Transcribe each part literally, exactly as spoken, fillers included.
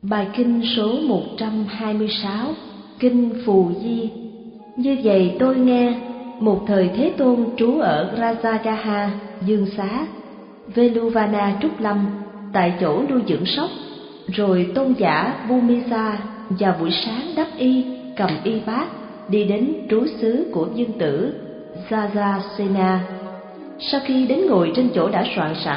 Bài kinh số một trăm hai mươi sáu, Kinh Phù Di. Như vậy tôi nghe, một thời Thế Tôn trú ở Rajagaha, Dương Xá, Veluvana Trúc Lâm, tại chỗ nuôi dưỡng sóc. Rồi tôn giả Bhumisa vào buổi sáng đắp y, cầm y bát, đi đến trú xứ của dương tử Jajasena. Sau khi đến ngồi trên chỗ đã soạn sẵn,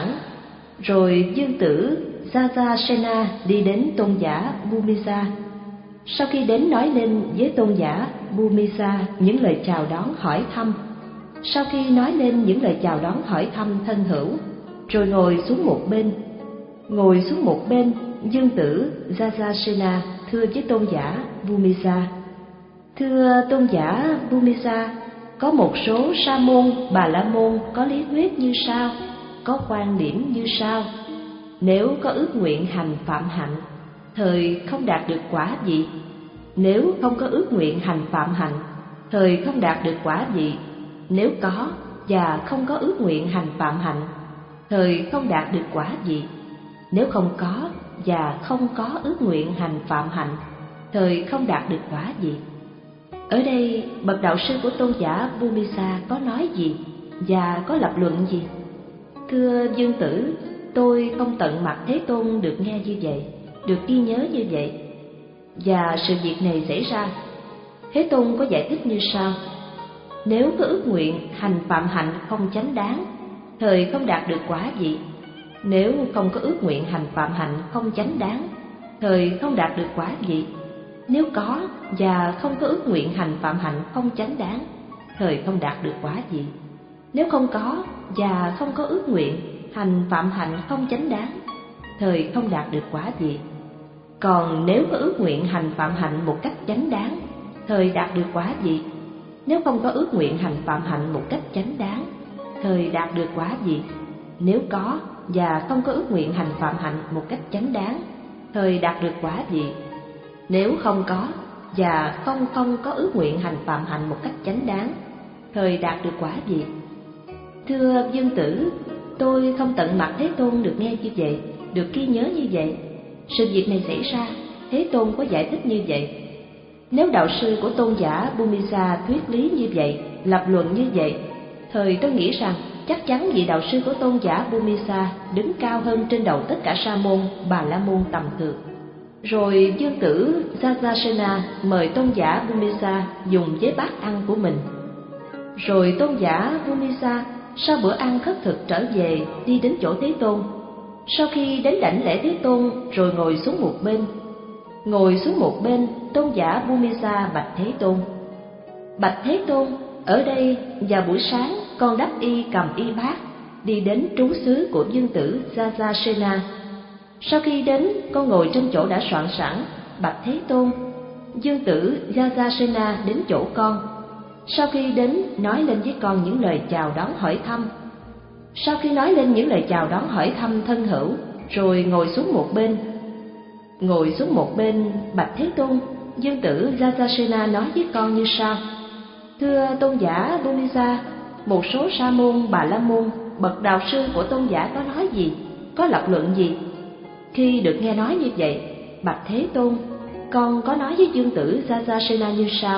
rồi dương tử Jajasena đi đến tôn giả Bhumisa. Sau khi đến nói lên với tôn giả Bhumisa những lời chào đón hỏi thăm. Sau khi nói lên những lời chào đón hỏi thăm thân hữu, rồi ngồi xuống một bên. Ngồi xuống một bên, dương tử Jajasena thưa với tôn giả Bhumisa: Thưa tôn giả Bhumisa, có một số sa môn, bà la môn có lý thuyết như sau, có quan điểm như sau: nếu có ước nguyện hành phạm hạnh, thời không đạt được quả vị. Nếu không có ước nguyện hành phạm hạnh, thời không đạt được quả vị. Nếu có và không có ước nguyện hành phạm hạnh, thời không đạt được quả vị. Nếu không có và không có ước nguyện hành phạm hạnh, thời không đạt được quả vị. Ở đây bậc đạo sư của tôn giả Bhumisa có nói gì và có lập luận gì? Thưa dương tử, tôi không tận mặt Thế Tôn được nghe như vậy, được ghi nhớ như vậy. Và sự việc này xảy ra, Thế Tôn có giải thích như sau: nếu có ước nguyện hành phạm hạnh không chánh đáng, thời không đạt được quả vị. Nếu không có ước nguyện hành phạm hạnh không chánh đáng, thời không đạt được quả vị. Nếu có và không có ước nguyện hành phạm hạnh không chánh đáng, thời không đạt được quả vị. Nếu không có và không có ước nguyện hành phạm hạnh không chánh đáng, thời không đạt được quả vị. Còn nếu có ước nguyện hành phạm hạnh một cách chánh đáng, thời đạt được quả vị. Nếu không có ước nguyện hành phạm hạnh một cách chánh đáng, thời đạt được quả vị. Nếu có và không có ước nguyện hành phạm hạnh một cách chánh đáng, thời đạt được quả vị. Nếu không có và không không có ước nguyện hành phạm hạnh một cách chánh đáng, thời đạt được quả vị. Thưa dương tử, tôi không tận mặt Thế Tôn được nghe như vậy, được ghi nhớ như vậy. Sự việc này xảy ra, Thế Tôn có giải thích như vậy. Nếu đạo sư của tôn giả Bhumisa thuyết lý như vậy, lập luận như vậy, thời tôi nghĩ rằng chắc chắn vị đạo sư của tôn giả Bhumisa đứng cao hơn trên đầu tất cả sa môn, bà la môn tầm thường. Rồi dương tử Jajasena mời tôn giả Bhumisa dùng với bát ăn của mình. Rồi tôn giả Bhumisa sau bữa ăn khất thực trở về, đi đến chỗ Thế Tôn. Sau khi đến đảnh lễ Thế Tôn, rồi ngồi xuống một bên. Ngồi xuống một bên, tôn giả Bhumisa bạch Thế Tôn: Bạch Thế Tôn, ở đây vào buổi sáng con đắp y cầm y bát, đi đến trú xứ của dương tử Jajasena. Sau khi đến, con ngồi trên chỗ đã soạn sẵn, bạch Thế Tôn. Dương tử Jajasena đến chỗ con. Sau khi đến, nói lên với con những lời chào đón hỏi thăm. Sau khi nói lên những lời chào đón hỏi thăm thân hữu, rồi ngồi xuống một bên. Ngồi xuống một bên, bạch Thế Tôn, dương tử Jajasena nói với con như sau: Thưa tôn giả Bhumisa, một số sa môn, bà la môn, bậc đạo sư của tôn giả có nói gì, có lập luận gì? Khi được nghe nói như vậy, bạch Thế Tôn, con có nói với dương tử Jajasena như sau: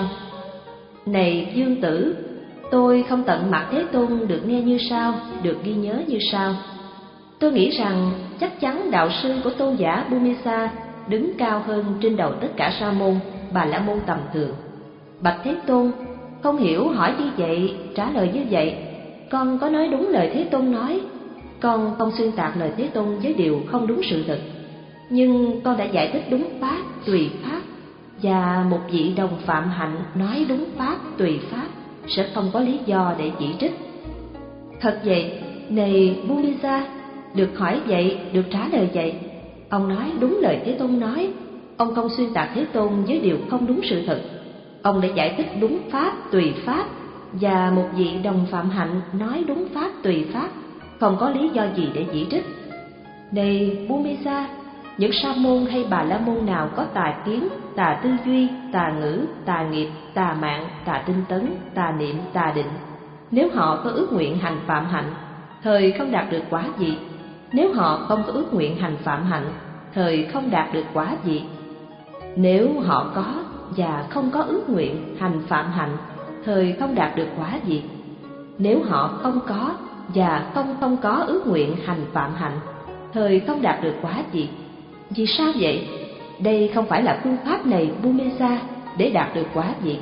Này dương tử, tôi không tận mặt Thế Tôn được nghe như sau, được ghi nhớ như sau. Tôi nghĩ rằng chắc chắn đạo sư của tôn giả Bhumisa đứng cao hơn trên đầu tất cả sa môn, bà la môn tầm thường. Bạch Thế Tôn, không hiểu hỏi như vậy, trả lời như vậy. Con có nói đúng lời Thế Tôn nói. Con không xuyên tạc lời Thế Tôn với điều không đúng sự thật. Nhưng con đã giải thích đúng pháp, tùy pháp. Và một vị đồng phạm hạnh nói đúng pháp, tùy pháp sẽ không có lý do để chỉ trích. Thật vậy, này Bhumisa, được hỏi vậy, được trả lời vậy. Ông nói đúng lời Thế Tôn nói. Ông không xuyên tạc Thế Tôn với điều không đúng sự thật. Ông đã giải thích đúng pháp, tùy pháp. Và một vị đồng phạm hạnh nói đúng pháp, tùy pháp, không có lý do gì để chỉ trích. Này Bhumisa, những sa môn hay bà la môn nào có tà kiến, tà tư duy, tà ngữ, tà nghiệp, tà mạng, tà tinh tấn, tà niệm, tà định, nếu họ có ước nguyện hành phạm hạnh, thời không đạt được quả vị. Nếu họ không có ước nguyện hành phạm hạnh, thời không đạt được quả gì. Nếu họ có và không có ước nguyện hành phạm hạnh, thời không đạt được quả gì. Nếu họ không có và không không có ước nguyện hành phạm hạnh, thời không đạt được quả gì. Vì sao vậy? Đây không phải là phương pháp này Bhumisa để đạt được quả gì.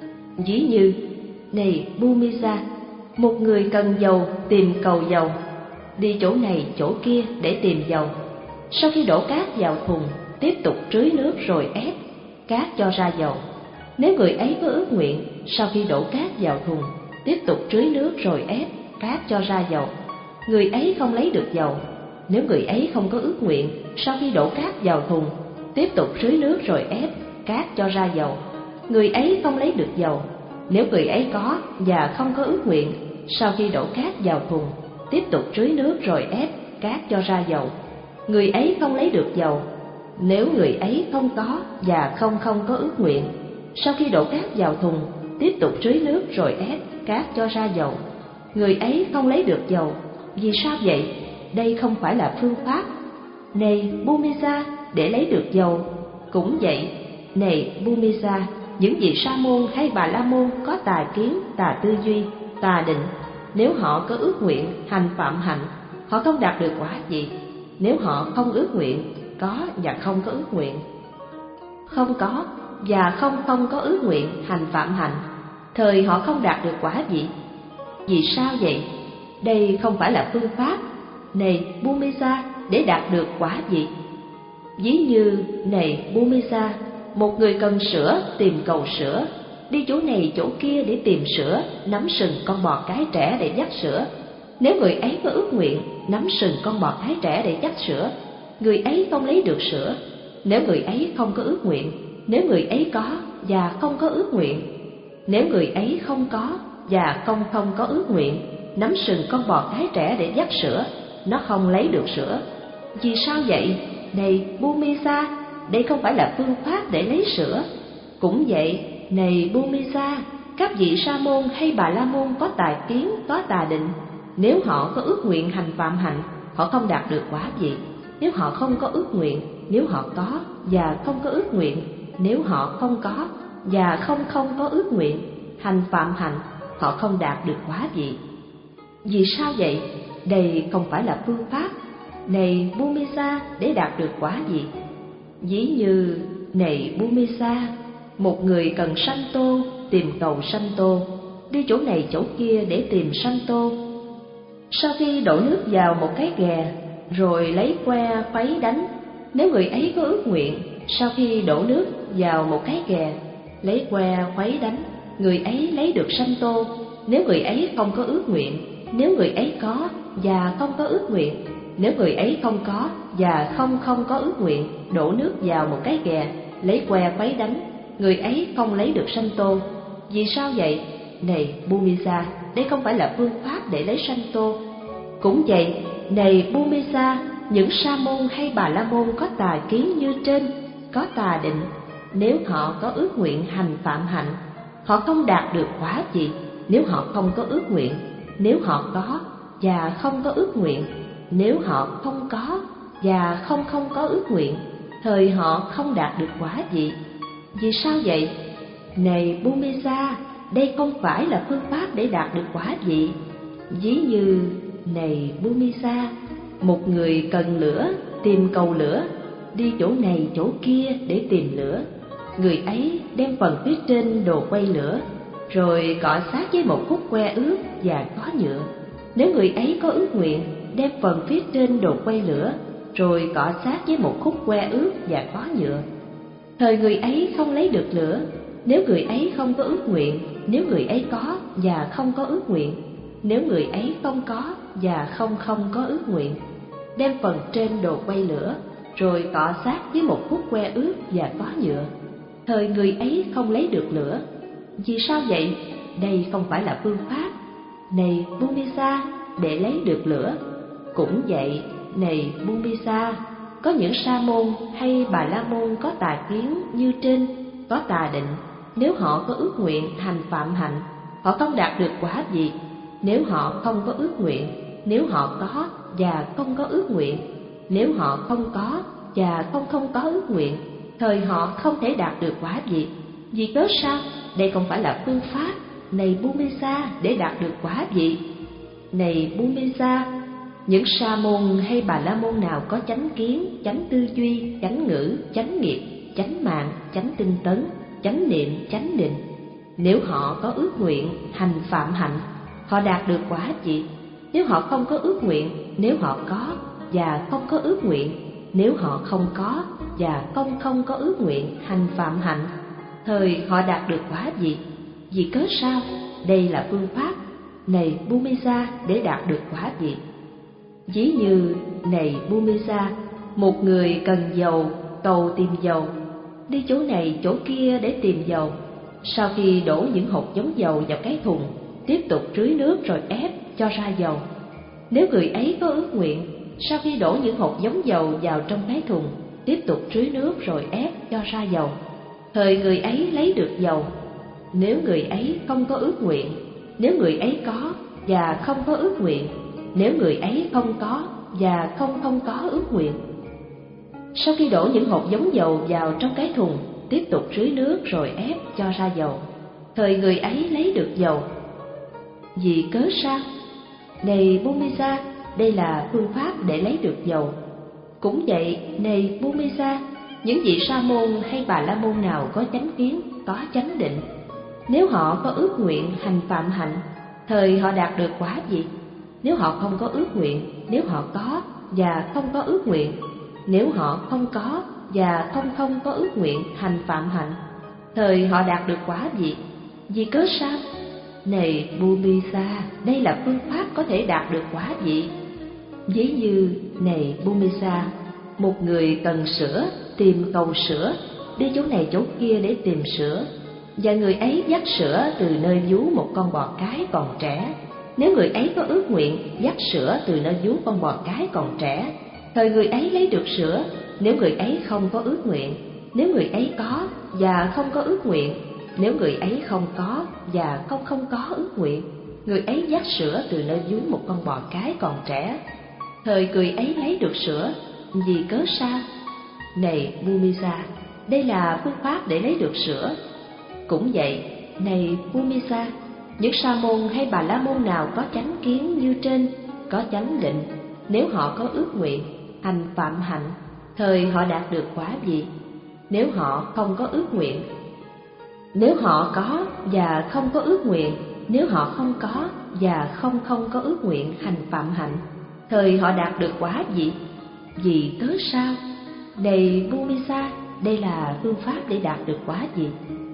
Ví như, này Bhumisa, một người cần dầu tìm cầu dầu, đi chỗ này chỗ kia để tìm dầu. Sau khi đổ cát vào thùng, tiếp tục trưới nước rồi ép, cát cho ra dầu. Nếu người ấy có ước nguyện, sau khi đổ cát vào thùng, tiếp tục trưới nước rồi ép, cát cho ra dầu, người ấy không lấy được dầu. Nếu người ấy không có ước nguyện, sau khi đổ cát vào thùng, tiếp tục trưới nước rồi ép, cát cho ra dầu, người ấy không lấy được dầu. Nếu người ấy có và không có ước nguyện, sau khi đổ cát vào thùng, tiếp tục trưới nước rồi ép, cát cho ra dầu, người ấy không lấy được dầu. Nếu người ấy không có và không không có ước nguyện, sau khi đổ cát vào thùng, tiếp tục trưới nước rồi ép, cát cho ra dầu, người ấy không lấy được dầu. Vì sao vậy? Đây không phải là phương pháp. Này Bhumisa, để lấy được dầu. Cũng vậy, này Bhumisa, những vị sa môn hay bà la môn có tà kiến, tà tư duy, tà định, nếu họ có ước nguyện hành phạm hạnh, họ không đạt được quả gì. Nếu họ không ước nguyện, có và không có ước nguyện, không có và không không có ước nguyện hành phạm hạnh, thời họ không đạt được quả gì. Vì sao vậy? Đây không phải là phương pháp. Này Bhumisa, để đạt được quả gì. Ví như, này Bhumisa, một người cần sữa tìm cầu sữa, đi chỗ này chỗ kia để tìm sữa, nắm sừng con bò cái trẻ để dắt sữa. Nếu người ấy có ước nguyện nắm sừng con bò cái trẻ để dắt sữa, người ấy không lấy được sữa. Nếu người ấy không có ước nguyện, nếu người ấy có và không có ước nguyện, nếu người ấy không có và không không có ước nguyện nắm sừng con bò cái trẻ để dắt sữa, nó không lấy được sữa. Vì sao vậy? Này Bhumisa, đây không phải là phương pháp để lấy sữa. Cũng vậy, này Bhumisa, các vị sa môn hay bà la môn có tài kiến, có tà định, nếu họ có ước nguyện hành phạm hạnh, họ không đạt được quả gì. Nếu họ không có ước nguyện, nếu họ có và không có ước nguyện, nếu họ không có và không không có ước nguyện hành phạm hạnh, họ không đạt được quả gì. Vì sao vậy? Đây không phải là phương pháp. Này Bhumisa, để đạt được quả gì. Ví như, này Bhumisa, một người cần sanh tô tìm cầu sanh tô, đi chỗ này chỗ kia để tìm sanh tô. Sau khi đổ nước vào một cái ghè, rồi lấy que khuấy đánh, nếu người ấy có ước nguyện, sau khi đổ nước vào một cái ghè, lấy que khuấy đánh, người ấy lấy được sanh tô. Nếu người ấy không có ước nguyện, nếu người ấy có và không có ước nguyện, nếu người ấy không có và không không có ước nguyện đổ nước vào một cái ghè, lấy que khuấy đánh, người ấy không lấy được sanh tô. Vì sao vậy? Này Bhumisa, đây không phải là phương pháp để lấy sanh tô. Cũng vậy, này Bhumisa, những sa môn hay bà la môn có tà kiến như trên, có tà định, nếu họ có ước nguyện hành phạm hạnh, họ không đạt được quả gì. Nếu họ không có ước nguyện, nếu họ có và không có ước nguyện, nếu họ không có và không không có ước nguyện, thời họ không đạt được quả gì. Vì sao vậy? Này Bhumisa, đây không phải là phương pháp để đạt được quả gì. Ví như, này Bhumisa, một người cần lửa tìm cầu lửa, đi chỗ này chỗ kia để tìm lửa, người ấy đem phần phía trên đồ quay lửa, rồi cọ sát với một khúc que ướt và có nhựa. Nếu người ấy có ước nguyện, đem phần phía trên đồ quay lửa, rồi cọ sát với một khúc que ướt và có nhựa, thời người ấy không lấy được lửa. Nếu người ấy không có ước nguyện, nếu người ấy có và không có ước nguyện, nếu người ấy không có và không không có ước nguyện, đem phần trên đồ quay lửa, rồi cọ sát với một khúc que ướt và có nhựa, thời người ấy không lấy được lửa. Vì sao vậy? Đây không phải là phương pháp. Này Bhumisa, để lấy được lửa. Cũng vậy, này Bhumisa, có những sa môn hay bà la môn có tà kiến như trên, có tà định, nếu họ có ước nguyện hành phạm hạnh, họ không đạt được quả gì. Nếu họ không có ước nguyện, nếu họ có và không có ước nguyện, nếu họ không có và không không có ước nguyện, thời họ không thể đạt được quả vị. Vì cớ sao? Đây không phải là phương pháp, này Bhumisa, để đạt được quả vị. Này Bhumisa, những sa môn hay bà la môn nào có chánh kiến, chánh tư duy, chánh ngữ, chánh nghiệp, chánh mạng, chánh tinh tấn, chánh niệm, chánh định, nếu họ có ước nguyện hành phạm hạnh, họ đạt được quả vị. Nếu họ không có ước nguyện, nếu họ có và không có ước nguyện, nếu họ không có và không không có ước nguyện hành phạm hạnh, thời họ đạt được quả vị. Vì cớ sao? Đây là phương pháp, này Bhumisa, để đạt được quả vị. Ví như, này Bhumisa, một người cần dầu, cầu tìm dầu, đi chỗ này chỗ kia để tìm dầu. Sau khi đổ những hột giống dầu vào cái thùng, tiếp tục rưới nước rồi ép cho ra dầu. Nếu người ấy có ước nguyện, sau khi đổ những hột giống dầu vào trong cái thùng, tiếp tục rưới nước rồi ép cho ra dầu, thời người ấy lấy được dầu. Nếu người ấy không có ước nguyện, nếu người ấy có và không có ước nguyện, nếu người ấy không có và không không có ước nguyện, sau khi đổ những hột giống dầu vào trong cái thùng, tiếp tục rưới nước rồi ép cho ra dầu, thời người ấy lấy được dầu. Vì cớ sao? Này Bhumisa, đây là phương pháp để lấy được dầu. Cũng vậy, này Bhumisa, những vị sa môn hay bà la môn nào có chánh kiến, có chánh định, nếu họ có ước nguyện hành phạm hạnh, thời họ đạt được quả vị. Nếu họ không có ước nguyện, nếu họ có và không có ước nguyện, nếu họ không có và không không có ước nguyện hành phạm hạnh, thời họ đạt được quả vị. Vì cớ sao? Này Bhumisa, đây là phương pháp có thể đạt được quả vị. Ví như, này Bhumisa, một người cần sữa, tìm cầu sữa, đi chỗ này chỗ kia để tìm sữa, và người ấy dắt sữa từ nơi vú một con bò cái còn trẻ. Nếu người ấy có ước nguyện dắt sữa từ nơi vú con bò cái còn trẻ, thời người ấy lấy được sữa. Nếu người ấy không có ước nguyện, nếu người ấy có và không có ước nguyện, nếu người ấy không có và không không có ước nguyện, người ấy dắt sữa từ nơi vú một con bò cái còn trẻ, thời người ấy lấy được sữa. Vì cớ sao? Này Bhumisa, đây là phương pháp để lấy được sữa. Cũng vậy, này Bhumisa, những sa môn hay bà la môn nào có chánh kiến như trên, có chánh định, nếu họ có ước nguyện hành phạm hạnh, thời họ đạt được quả vị. Nếu họ không có ước nguyện, nếu họ có và không có ước nguyện, nếu họ không có và không không có ước nguyện hành phạm hạnh, thời họ đạt được quả vị. Vì cớ sao? Này Bhumisa, đây là phương pháp để đạt được quả vị.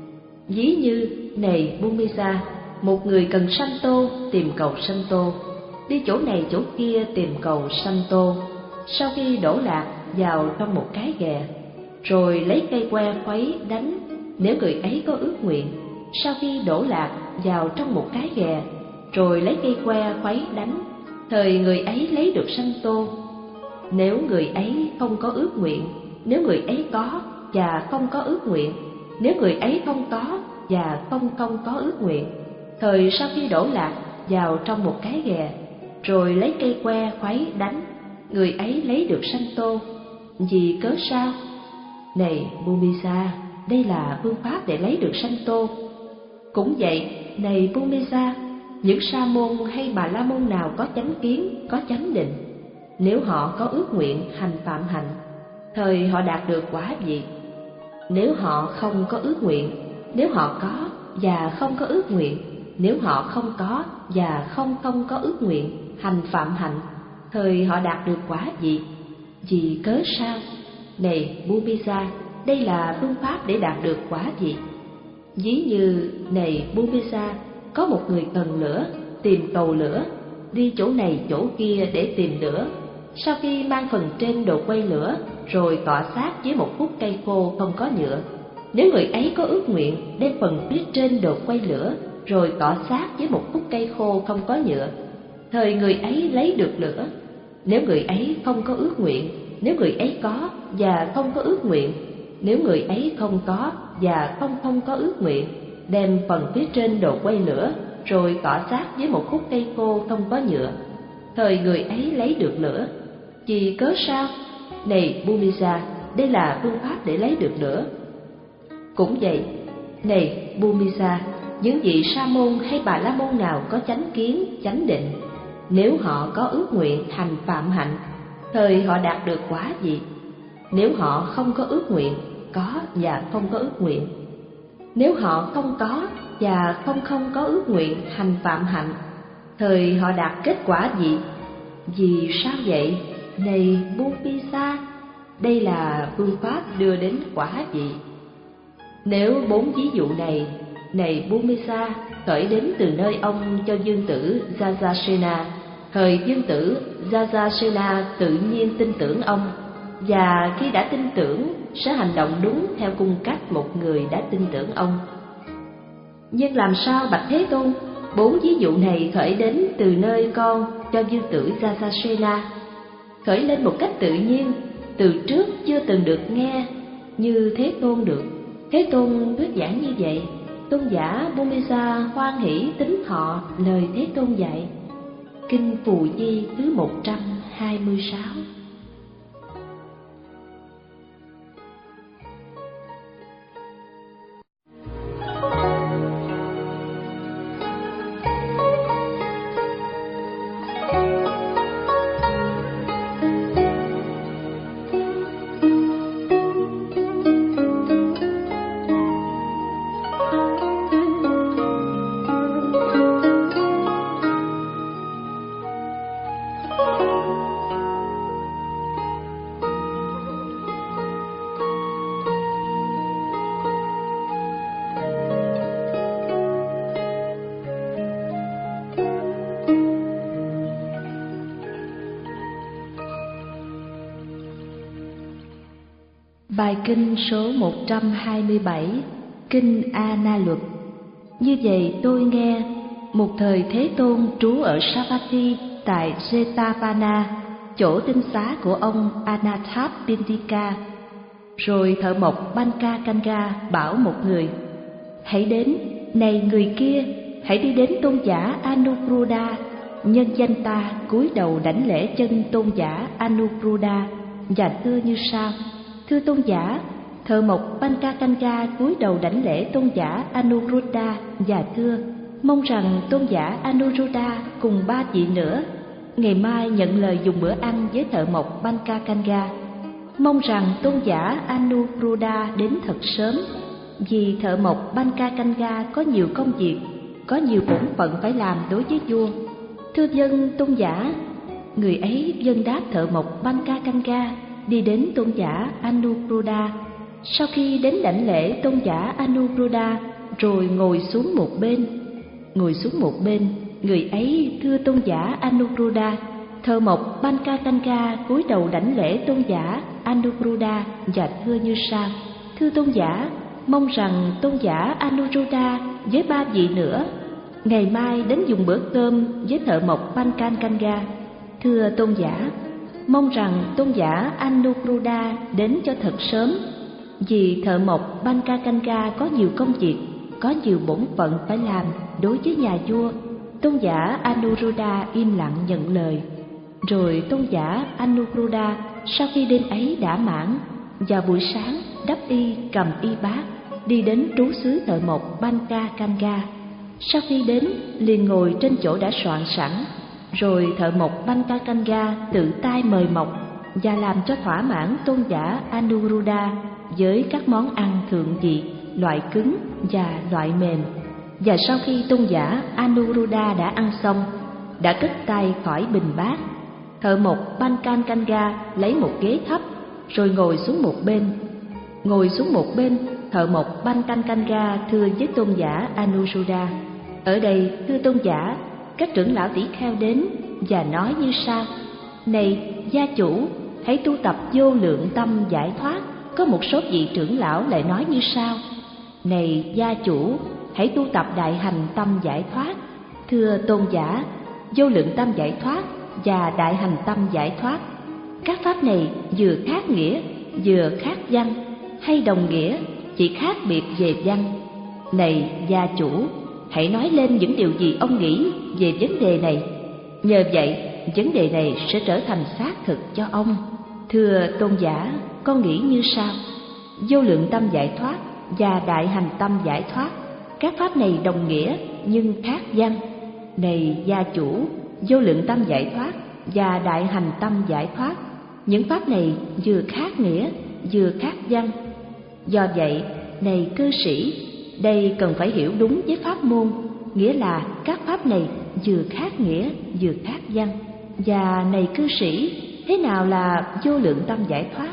Ví như, này Bhumisa, một người cần sanh tô, tìm cầu sanh tô, đi chỗ này chỗ kia tìm cầu sanh tô. Sau khi đổ lạc vào trong một cái ghè, rồi lấy cây que khuấy đánh, nếu người ấy có ước nguyện, sau khi đổ lạc vào trong một cái ghè, rồi lấy cây que khuấy đánh, thời người ấy lấy được sanh tô. Nếu người ấy không có ước nguyện, nếu người ấy có và không có ước nguyện, nếu người ấy không có và không không có ước nguyện, thời sau khi đổ lạc vào trong một cái ghè, rồi lấy cây que khuấy đánh, người ấy lấy được sanh tô. Vì cớ sao? Này Bhumisa, đây là phương pháp để lấy được sanh tô. Cũng vậy, này Bhumisa, những sa môn hay bà la môn nào có chánh kiến, có chánh định, nếu họ có ước nguyện hành phạm hạnh, thời họ đạt được quả vị. Nếu họ không có ước nguyện, nếu họ có và không có ước nguyện, nếu họ không có và không không có ước nguyện hành phạm hạnh, thời họ đạt được quả vị. Vì cớ sao? Này Bhumisa, đây là phương pháp để đạt được quả vị. Ví như, này Bhumisa, có một người cần lửa, tìm cầu lửa, đi chỗ này chỗ kia để tìm lửa. Sau khi mang phần trên đồ quay lửa, rồi cọ sát với một khúc cây khô không có nhựa, nếu người ấy có ước nguyện đem phần phía trên đồ quay lửa, rồi cọ sát với một khúc cây khô không có nhựa, thời người ấy lấy được lửa. Nếu người ấy không có ước nguyện, nếu người ấy có và không có ước nguyện, nếu người ấy không có và không không có ước nguyện, đem phần phía trên đồ quay lửa, rồi cọ sát với một khúc cây khô không có nhựa, thời người ấy lấy được lửa. Vì cớ sao? Này Bhumisa, đây là phương pháp để lấy được nữa. Cũng vậy, này Bhumisa, những vị sa môn hay bà la môn nào có chánh kiến, chánh định, nếu họ có ước nguyện hành phạm hạnh, thời họ đạt được quả gì? Nếu họ không có ước nguyện, có và không có ước nguyện, nếu họ không có và không không có ước nguyện hành phạm hạnh, thời họ đạt kết quả gì? Vì sao vậy, này Bhumisa? Đây là phương pháp đưa đến quả vị. Nếu bốn ví dụ này, này Bhumisa, khởi đến từ nơi ông cho dương tử Jajasena, thời dương tử Jajasena tự nhiên tin tưởng ông, và khi đã tin tưởng sẽ hành động đúng theo cung cách một người đã tin tưởng ông. Nhưng làm sao bạch Thế Tôn, bốn ví dụ này khởi đến từ nơi con cho dương tử Jajasena, khởi lên một cách tự nhiên, từ trước chưa từng được nghe như Thế Tôn được. Thế Tôn thuyết giảng như vậy, tôn giả Bhumisa hoan hỷ tín thọ lời Thế Tôn dạy. Kinh Phù Di thứ một trăm hai mươi sáu. Bài kinh số một trăm hai mươi bảy, Kinh A Na Luật. Như vậy tôi nghe, một thời Thế Tôn trú ở Savatthi tại Jetavana, chỗ tinh xá của ông Anathapindika. Rồi thợ mộc Bankakanga bảo một người: hãy đến, này người kia, hãy đi đến tôn giả Anuruddha. Nhân danh ta cúi đầu đảnh lễ chân tôn giả Anuruddha và thưa như sau: thưa tôn giả. Thợ mộc Bankakanga cúi đầu đảnh lễ tôn giả Anuruddha và thưa: mong rằng tôn giả Anuruddha cùng ba vị nữa ngày mai nhận lời dùng bữa ăn với thợ mộc Bankakanga. Mong rằng tôn giả Anuruddha đến thật sớm, vì thợ mộc Bankakanga có nhiều công việc, có nhiều bổn phận phải làm đối với vua. Thưa vâng tôn giả. Người ấy vâng đáp thợ mộc Bankakanga, đi đến tôn giả Anuruddha. Sau khi đến đảnh lễ tôn giả Anuruddha, rồi ngồi xuống một bên. Ngồi xuống một bên, người ấy thưa tôn giả Anuruddha. Thợ mộc Bankakanga cúi đầu đảnh lễ tôn giả Anuruddha và thưa như sau: thưa tôn giả, mong rằng tôn giả Anuruddha với ba vị nữa ngày mai đến dùng bữa cơm với thợ mộc Bankakanga. Thưa tôn giả, mong rằng tôn giả Anuruddha đến cho thật sớm, vì thợ mộc Bankakanga có nhiều công việc, có nhiều bổn phận phải làm đối với nhà vua. Tôn giả Anuruddha im lặng nhận lời. Rồi tôn giả Anuruddha sau khi đêm ấy đã mãn, vào buổi sáng đắp y cầm y bát, đi đến trú xứ thợ mộc Bankakanga. Sau khi đến, liền ngồi trên chỗ đã soạn sẵn. Rồi thợ mộc Bankakanga tự tay mời mọc và làm cho thỏa mãn tôn giả Anuruddha với các món ăn thượng vị, loại cứng và loại mềm. Và sau khi tôn giả Anuruddha đã ăn xong, đã cất tay khỏi bình bát, thợ mộc Bankakanga lấy một ghế thấp rồi ngồi xuống một bên. Ngồi xuống một bên, thợ mộc Bankakanga thưa với tôn giả Anuruddha: ở đây thưa tôn giả, các trưởng lão tỷ kheo đến và nói như sau: này gia chủ, hãy tu tập vô lượng tâm giải thoát. Có một số vị trưởng lão lại nói như sau: này gia chủ, hãy tu tập đại hành tâm giải thoát. Thưa tôn giả, vô lượng tâm giải thoát và đại hành tâm giải thoát, các pháp này vừa khác nghĩa, vừa khác văn, hay đồng nghĩa, chỉ khác biệt về văn. Này gia chủ, hãy nói lên những điều gì ông nghĩ về vấn đề này. Nhờ vậy, vấn đề này sẽ trở thành xác thực cho ông. Thưa tôn giả, con nghĩ như sau: vô lượng tâm giải thoát và đại hành tâm giải thoát, các pháp này đồng nghĩa nhưng khác văn. Này gia chủ, vô lượng tâm giải thoát và đại hành tâm giải thoát, những pháp này vừa khác nghĩa vừa khác văn. Do vậy, này cư sĩ, đây cần phải hiểu đúng với pháp môn, nghĩa là các pháp này vừa khác nghĩa vừa khác văn. Và này cư sĩ, thế nào là vô lượng tâm giải thoát?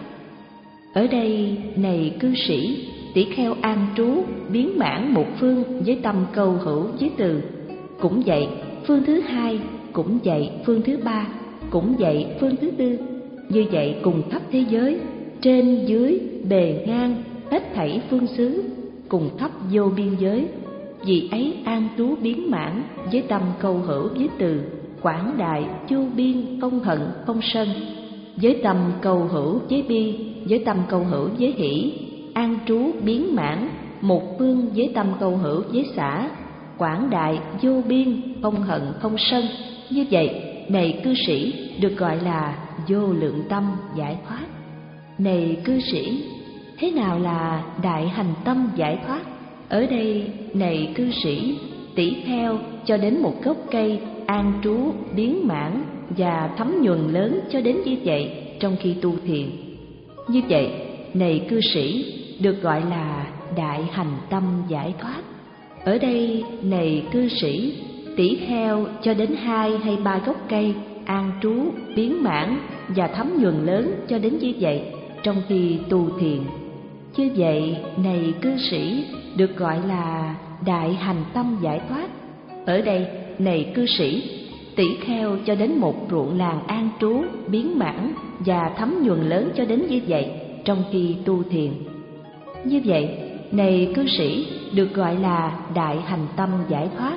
Ở đây, này cư sĩ, tỷ kheo an trú biến mãn một phương với tâm câu hữu với từ. Cũng vậy, phương thứ hai, cũng vậy phương thứ ba, cũng vậy phương thứ tư. Như vậy cùng khắp thế giới, trên dưới bề ngang hết thảy phương xứ, cùng khắp vô biên giới. Vì ấy an trú biến mãn với tâm câu hữu với từ, quảng đại vô biên không hận không sân. Với tâm câu hữu với bi, với tâm câu hữu với hỷ, an trú biến mãn một phương với tâm câu hữu với xả, quảng đại vô biên không hận không sân. Như vậy, này cư sĩ, được gọi là vô lượng tâm giải thoát. Này cư sĩ, thế nào là đại hành tâm giải thoát? Ở đây, này cư sĩ, tỷ kheo cho đến một gốc cây an trú biến mãn và thấm nhuần lớn cho đến như vậy trong khi tu thiền. Như vậy, này cư sĩ, được gọi là đại hành tâm giải thoát. Ở đây, này cư sĩ, tỷ kheo cho đến hai hay ba gốc cây an trú biến mãn và thấm nhuần lớn cho đến như vậy trong khi tu thiền. Như vậy, này cư sĩ, được gọi là đại hành tâm giải thoát. Ở đây, này cư sĩ, tỷ kheo cho đến một ruộng làng an trú biến mãn và thấm nhuần lớn cho đến như vậy trong khi tu thiền. Như vậy, này cư sĩ, được gọi là đại hành tâm giải thoát.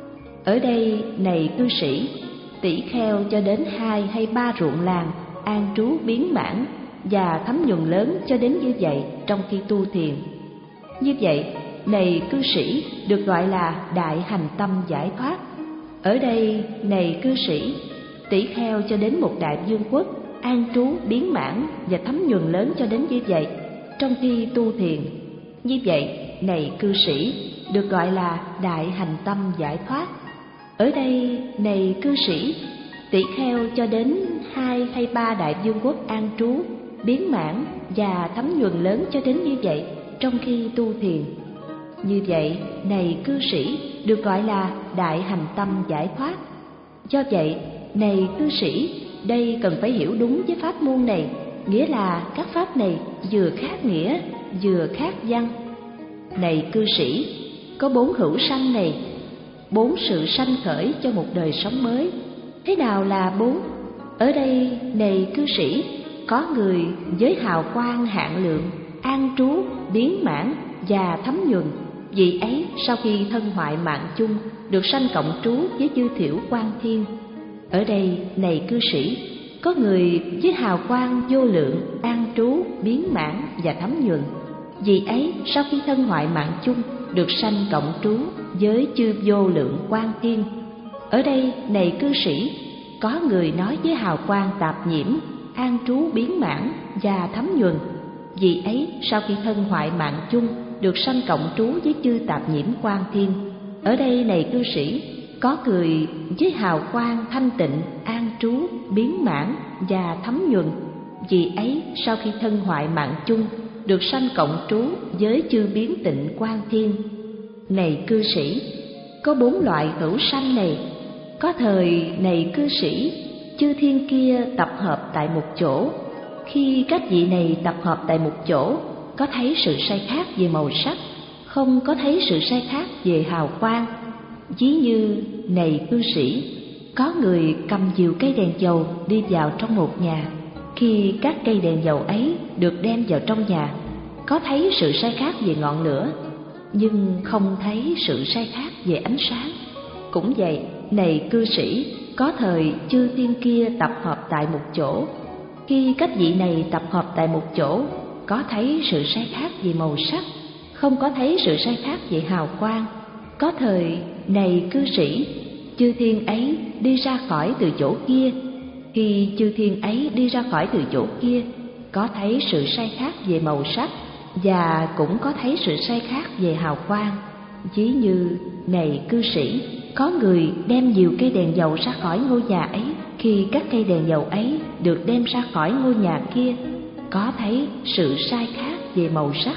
Ở đây, này cư sĩ, tỷ kheo cho đến hai hay ba ruộng làng an trú biến mãn và thấm nhuần lớn cho đến như vậy trong khi tu thiền. Như vậy, này cư sĩ, được gọi là đại hành tâm giải thoát. Ở đây, này cư sĩ, tỷ kheo cho đến một đại vương quốc an trú biến mãn và thấm nhuần lớn cho đến như vậy trong khi tu thiền. Như vậy, này cư sĩ, được gọi là đại hành tâm giải thoát. Ở đây, này cư sĩ, tỷ kheo cho đến hai hay ba đại vương quốc an trú biến mãn và thấm nhuần lớn cho đến như vậy trong khi tu thiền. Như vậy, này cư sĩ, được gọi là đại hành tâm giải thoát. Do vậy, này cư sĩ, đây cần phải hiểu đúng với pháp môn này, nghĩa là các pháp này vừa khác nghĩa, vừa khác văn. Này cư sĩ, có bốn hữu sanh này, bốn sự sanh khởi cho một đời sống mới. Thế nào là bốn? Ở đây, này cư sĩ, có người với hào quang hạn lượng, an trú, biến mãn và thấm nhuần. Vì ấy, sau khi thân hoại mạng chung, được sanh cộng trú với chư thiểu quan thiên. Ở đây, này cư sĩ, có người với hào quang vô lượng, an trú, biến mãn và thấm nhuần. Vì ấy, sau khi thân hoại mạng chung, được sanh cộng trú với chư vô lượng quan thiên. Ở đây, này cư sĩ, có người nói với hào quang tạp nhiễm, an trú biến mãn và thấm nhuần. Vì ấy, sau khi thân hoại mạng chung, được sanh cộng trú với chư tạp nhiễm quan thiên. Ở đây, này cư sĩ, có người với hào quang thanh tịnh, an trú, biến mãn và thấm nhuần. Vì ấy, sau khi thân hoại mạng chung, được sanh cộng trú với chư biến tịnh quan thiên. Này cư sĩ, có bốn loại hữu sanh này. Có thời, này cư sĩ, chư thiên kia tập hợp tại một chỗ. Khi các vị này tập hợp tại một chỗ, có thấy sự sai khác về màu sắc, không có thấy sự sai khác về hào quang. Ví như, này cư sĩ, có người cầm dìu cây đèn dầu đi vào trong một nhà. Khi các cây đèn dầu ấy được đem vào trong nhà, có thấy sự sai khác về ngọn lửa, nhưng không thấy sự sai khác về ánh sáng. Cũng vậy, này cư sĩ, có thời chư thiên kia tập hợp tại một chỗ. Khi các vị này tập hợp tại một chỗ, có thấy sự sai khác về màu sắc, không có thấy sự sai khác về hào quang. Có thời, này cư sĩ, chư thiên ấy đi ra khỏi từ chỗ kia. Khi Khi chư thiên ấy đi ra khỏi từ chỗ kia, có thấy sự sai khác về màu sắc, và cũng có thấy sự sai khác về hào quang. Ví như, này cư sĩ, có người đem nhiều cây đèn dầu ra khỏi ngôi nhà ấy. Khi các cây đèn dầu ấy được đem ra khỏi ngôi nhà kia, có thấy sự sai khác về màu sắc,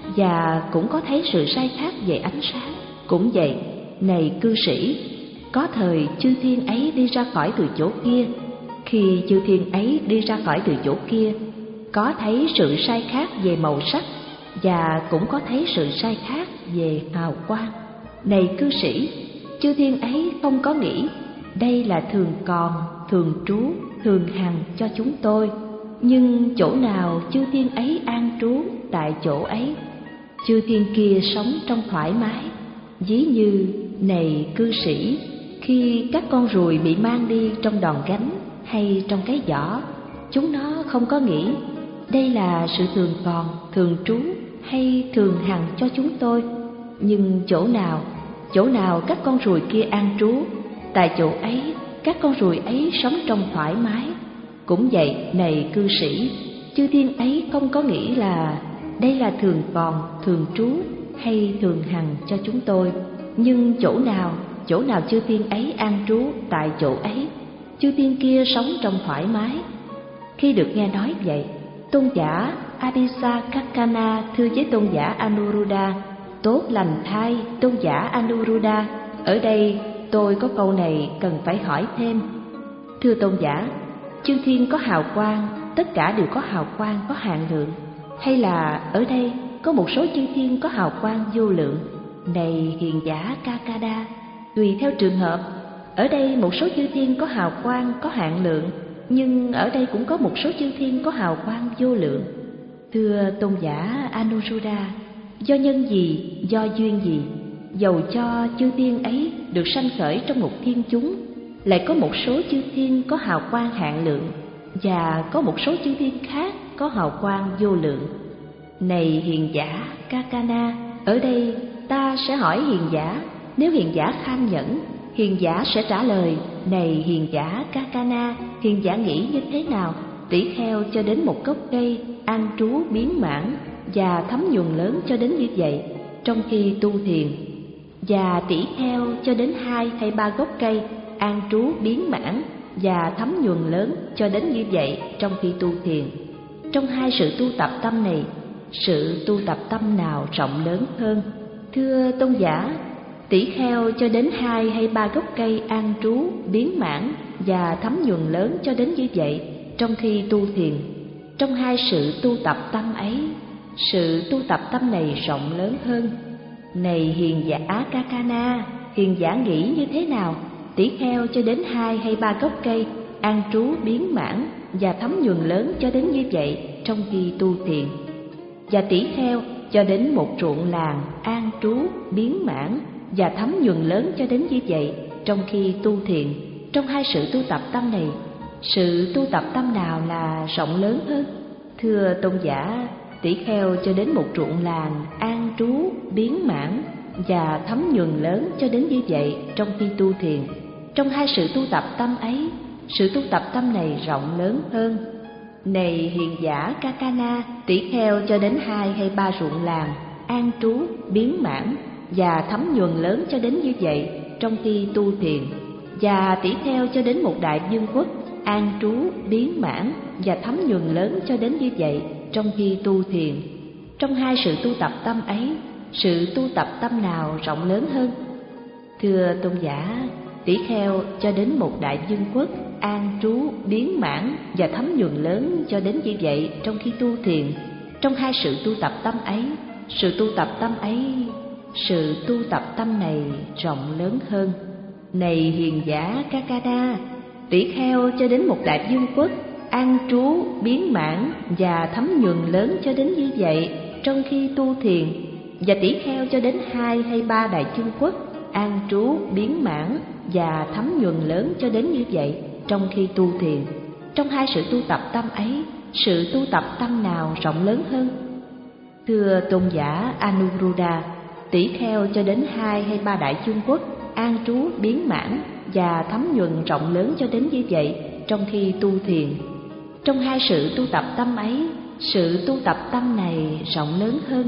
và cũng có thấy sự sai khác về ánh sáng. Cũng vậy, này cư sĩ, có thời chư thiên ấy đi ra khỏi từ chỗ kia. Khi chư thiên ấy đi ra khỏi từ chỗ kia, có thấy sự sai khác về màu sắc, và cũng có thấy sự sai khác về hào quang. Này cư sĩ, chư thiên ấy không có nghĩ đây là thường còn, thường trú, thường hằng cho chúng tôi, nhưng chỗ nào chư thiên ấy an trú tại chỗ ấy. Chư thiên kia sống trong thoải mái. Ví như, này cư sĩ, khi các con ruồi bị mang đi trong đòn gánh hay trong cái giỏ, chúng nó không có nghĩ đây là sự thường còn, thường trú hay thường hằng cho chúng tôi, nhưng chỗ nào chỗ nào các con ruồi kia an trú, tại chỗ ấy các con ruồi ấy sống trong thoải mái. Cũng vậy, này cư sĩ, chư thiên ấy không có nghĩ là đây là thường còn, thường trú hay thường hằng cho chúng tôi, nhưng chỗ nào chỗ nào chư thiên ấy an trú, tại chỗ ấy chư thiên kia sống trong thoải mái. Khi được nghe nói vậy, tôn giả Abhisakakana thưa với tôn giả Anuruddha: tốt lành thay tôn giả Anuruddha, ở đây tôi có câu này cần phải hỏi thêm. Thưa tôn giả, chư thiên có hào quang, tất cả đều có hào quang có hạn lượng, hay là ở đây có một số chư thiên có hào quang vô lượng? Này hiền giả Kakada, tùy theo trường hợp, ở đây một số chư thiên có hào quang có hạn lượng, nhưng ở đây cũng có một số chư thiên có hào quang vô lượng. Thưa tôn giả Anuruddha, do nhân gì, do duyên gì, dầu cho chư thiên ấy được sanh khởi trong một thiên chúng, lại có một số chư thiên có hào quang hạn lượng, và có một số chư thiên khác có hào quang vô lượng. Này hiền giả Kakana, ở đây ta sẽ hỏi hiền giả. Nếu hiền giả kham nhẫn, hiền giả sẽ trả lời: này hiền giả Kakana, hiền giả nghĩ như thế nào? Tỷ kheo cho đến một gốc cây an trú biến mãn và thấm nhuần lớn cho đến như vậy trong khi tu thiền, và tỷ kheo cho đến hai hay ba gốc cây an trú biến mãn và thấm nhuần lớn cho đến như vậy trong khi tu thiền. Trong hai sự tu tập tâm này, sự tu tập tâm nào rộng lớn hơn? Thưa tôn giả, tỷ kheo cho đến hai hay ba gốc cây an trú biến mãn và thấm nhuần lớn cho đến như vậy trong khi tu thiền. Trong hai sự tu tập tâm ấy, sự tu tập tâm này rộng lớn hơn. Này hiền giả Kakana, hiền giả nghĩ như thế nào? Tỷ kheo cho đến hai hay ba gốc cây an trú biến mãn và thấm nhuần lớn cho đến như vậy trong khi tu thiền, và tỷ kheo cho đến một ruộng làng an trú biến mãn và thấm nhuần lớn cho đến như vậy trong khi tu thiền. Trong hai sự tu tập tâm này, sự tu tập tâm nào là rộng lớn hơn? Thưa tôn giả, tỷ kheo cho đến một ruộng làng an trú biến mãn và thấm nhuần lớn cho đến như vậy trong khi tu thiền. Trong hai sự tu tập tâm ấy, sự tu tập tâm này rộng lớn hơn. Này hiền giả Kakana, tỷ kheo cho đến hai hay ba ruộng làng an trú biến mãn và thấm nhuần lớn cho đến như vậy trong khi tu thiền, và tỷ kheo cho đến một đại vương quốc an trú biến mãn và thấm nhuần lớn cho đến như vậy trong khi tu thiền. Trong hai sự tu tập tâm ấy, sự tu tập tâm nào rộng lớn hơn? Thưa tôn giả, tỷ kheo cho đến một đại vương quốc an trú biến mãn và thấm nhuần lớn cho đến như vậy trong khi tu thiền. Trong hai sự tu tập tâm ấy, sự tu tập tâm ấy, sự tu tập tâm này rộng lớn hơn. Này hiền giả Kakada, tỷ kheo cho đến một đại vương quốc an trú biến mãn và thấm nhuần lớn cho đến như vậy trong khi tu thiền, và tỷ kheo cho đến hai hay ba đại vương quốc an trú biến mãn và thấm nhuần lớn cho đến như vậy trong khi tu thiền. Trong hai sự tu tập tâm ấy, sự tu tập tâm nào rộng lớn hơn? Thưa tôn giả Anuruddha, tỷ kheo cho đến hai hay ba đại vương quốc an trú biến mãn và thấm nhuần rộng lớn cho đến như vậy trong khi tu thiền. Trong hai sự tu tập tâm ấy, sự tu tập tâm này rộng lớn hơn.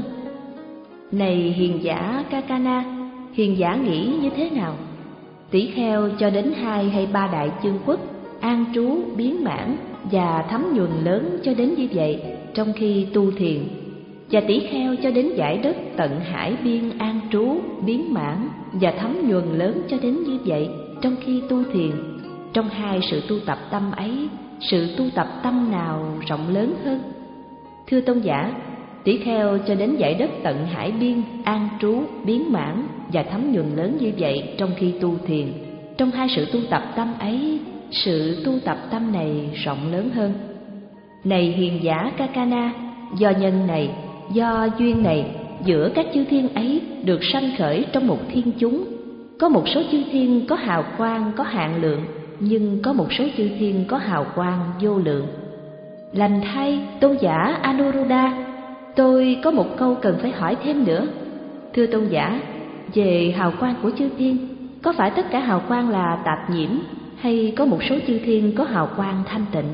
Này hiền giả Kakana, hiền giả nghĩ như thế nào? Tỷ kheo cho đến hai hay ba đại chương quốc, an trú, biến mãn và thấm nhuần lớn cho đến như vậy trong khi tu thiền, và tỷ kheo cho đến giải đất tận hải biên an trú, biến mãn và thấm nhuần lớn cho đến như vậy trong khi tu thiền. Trong hai sự tu tập tâm ấy, sự tu tập tâm nào rộng lớn hơn? Thưa tôn giả, tỷ kheo cho đến giải đất tận hải biên an trú, biến mãn và thấm nhuần lớn như vậy trong khi tu thiền. Trong hai sự tu tập tâm ấy, sự tu tập tâm này rộng lớn hơn. Này hiền giả Kakana, do nhân này, do duyên này, giữa các chư thiên ấy được sanh khởi trong một thiên chúng. Có một số chư thiên có hào quang có hạn lượng, nhưng có một số chư thiên có hào quang vô lượng. Lành thay, tôn giả Anuruddha, tôi có một câu cần phải hỏi thêm nữa. Thưa tôn giả, về hào quang của chư thiên, có phải tất cả hào quang là tạp nhiễm, hay có một số chư thiên có hào quang thanh tịnh?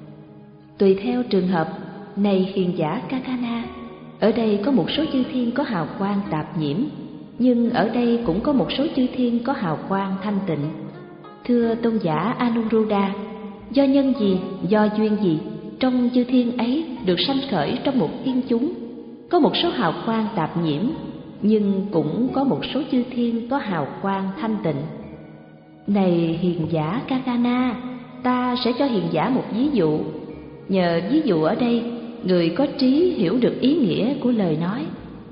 Tùy theo trường hợp. Này hiền giả Kakana, ở đây có một số chư thiên có hào quang tạp nhiễm, nhưng ở đây cũng có một số chư thiên có hào quang thanh tịnh. Thưa tôn giả Anuruddha, do nhân gì, do duyên gì, trong chư thiên ấy được sanh khởi trong một thiên chúng? Có một số hào quang tạp nhiễm, nhưng cũng có một số chư thiên có hào quang thanh tịnh. Này hiền giả Kakana, ta sẽ cho hiền giả một ví dụ. Nhờ ví dụ ở đây, người có trí hiểu được ý nghĩa của lời nói.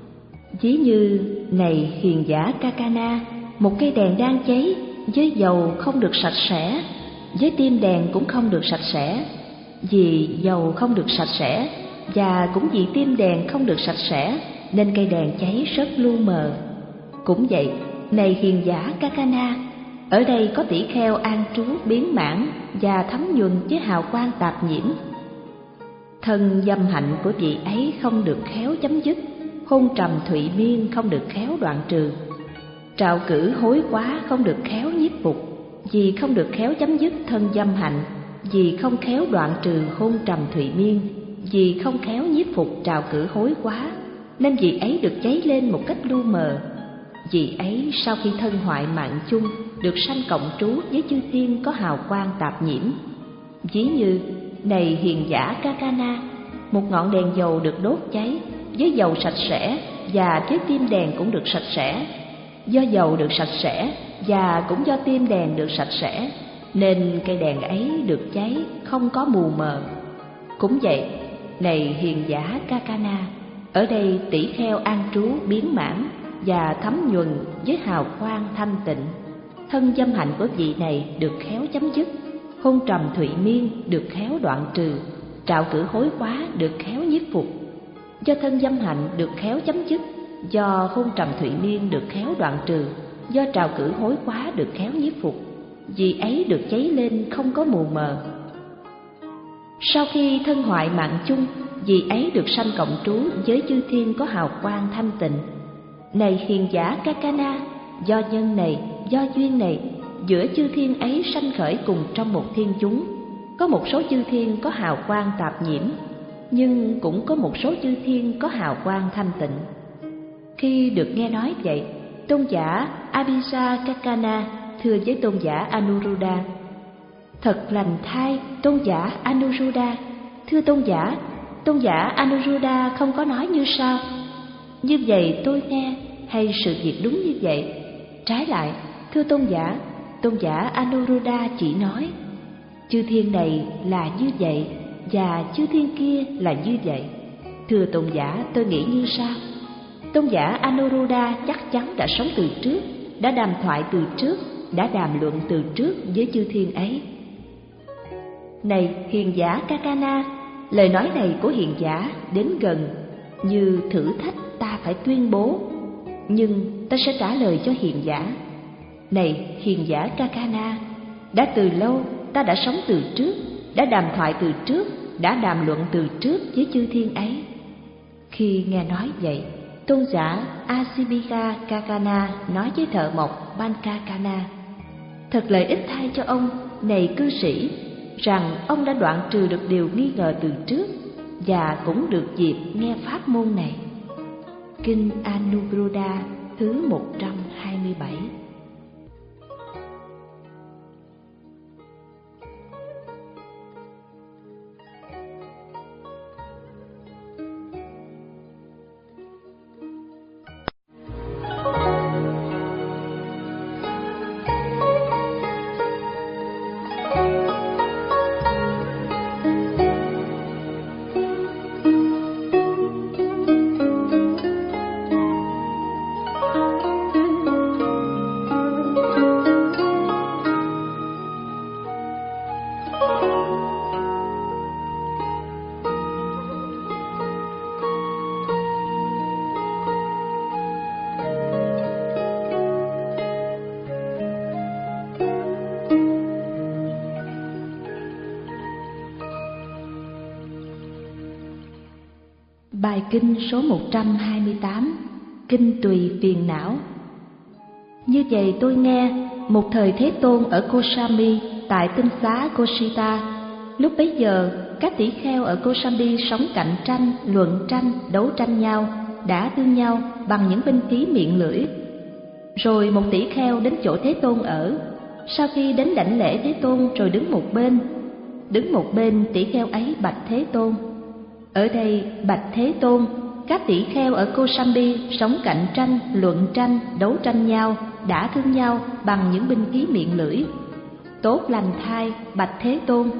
Ví như, này hiền giả Kakana, một cây đèn đang cháy, với dầu không được sạch sẽ, với tim đèn cũng không được sạch sẽ. Vì dầu không được sạch sẽ, và cũng vì tim đèn không được sạch sẽ, nên cây đèn cháy rất lu mờ. Cũng vậy, này hiền giả Kakana, ở đây có tỷ kheo an trú, biến mãn và thấm nhuần với hào quang tạp nhiễm. Thân dâm hạnh của vị ấy không được khéo chấm dứt, hôn trầm thụy miên không được khéo đoạn trừ, trạo cử hối quá không được khéo nhiếp phục. Vì không được khéo chấm dứt thân dâm hạnh, vì không khéo đoạn trừ hôn trầm thụy miên, vì không khéo nhiếp phục trạo cử hối quá, nên vị ấy được cháy lên một cách lu mờ. Vị ấy sau khi thân hoại mạng chung, được sanh cộng trú với chư thiên có hào quang tạp nhiễm. Ví như, này hiền giả Kakana, một ngọn đèn dầu được đốt cháy, với dầu sạch sẽ và với tim đèn cũng được sạch sẽ. Do dầu được sạch sẽ và cũng do tim đèn được sạch sẽ, nên cây đèn ấy được cháy không có mù mờ. Cũng vậy, này hiền giả Kakana, ở đây tỷ kheo an trú, biến mãn và thấm nhuần với hào quang thanh tịnh. Thân dâm hạnh của vị này được khéo chấm dứt, hôn trầm thụy miên được khéo đoạn trừ, trạo cử hối quá được khéo nhiếp phục. Do thân dâm hạnh được khéo chấm dứt, do hôn trầm thụy miên được khéo đoạn trừ, do trạo cử hối quá được khéo nhiếp phục, vì ấy được cháy lên không có mù mờ. Sau khi thân hoại mạng chung, vì ấy được sanh cộng trú với chư thiên có hào quang thanh tịnh. Này hiền giả Kakana, do nhân này, do duyên này, giữa chư thiên ấy sanh khởi cùng trong một thiên chúng. Có một số chư thiên có hào quang tạp nhiễm, nhưng cũng có một số chư thiên có hào quang thanh tịnh. Khi được nghe nói vậy, tôn giả Abhisakakana thưa với tôn giả Anuruddha: Thật lành thay, tôn giả Anuruddha. Thưa tôn giả, tôn giả Anuruddha không có nói như sau: Như vậy tôi nghe, hay sự việc đúng như vậy? Trái lại, thưa tôn giả, tôn giả Anuruddha chỉ nói: Chư thiên này là như vậy, và chư thiên kia là như vậy. Thưa tôn giả, tôi nghĩ như sau: Tôn giả Anuruddha chắc chắn đã sống từ trước, đã đàm thoại từ trước, đã đàm luận từ trước với chư thiên ấy. Này hiền giả Kakana, lời nói này của hiền giả đến gần như thử thách ta phải tuyên bố, nhưng ta sẽ trả lời cho hiền giả. Này hiền giả Kakana, đã từ lâu ta đã sống từ trước, đã đàm thoại từ trước, đã đàm luận từ trước với chư thiên ấy. Khi nghe nói vậy, tôn giả Asibika Kakana nói với thợ mộc Bankakana: Thật lợi ích thay cho ông, này cư sĩ, rằng ông đã đoạn trừ được điều nghi ngờ từ trước và cũng được dịp nghe pháp môn này. Kinh Anuruddha thứ một trăm hai mươi bảy. Bài kinh số một trăm hai mươi tám, Kinh Tùy Phiền Não. Như vậy tôi nghe, một thời Thế Tôn ở Kosami tại tinh xá Kosita. Lúc bấy giờ, các tỷ kheo ở Kosami sống cạnh tranh, luận tranh, đấu tranh nhau, đã thương nhau bằng những binh khí miệng lưỡi. Rồi một tỷ kheo đến chỗ Thế Tôn ở. Sau khi đến đảnh lễ Thế Tôn rồi đứng một bên, đứng một bên tỷ kheo ấy bạch Thế Tôn: ở đây bạch Thế Tôn, các tỷ kheo ở Kosami sống cạnh tranh, luận tranh, đấu tranh nhau, đã thương nhau bằng những binh khí miệng lưỡi. Tốt lành thay bạch Thế Tôn.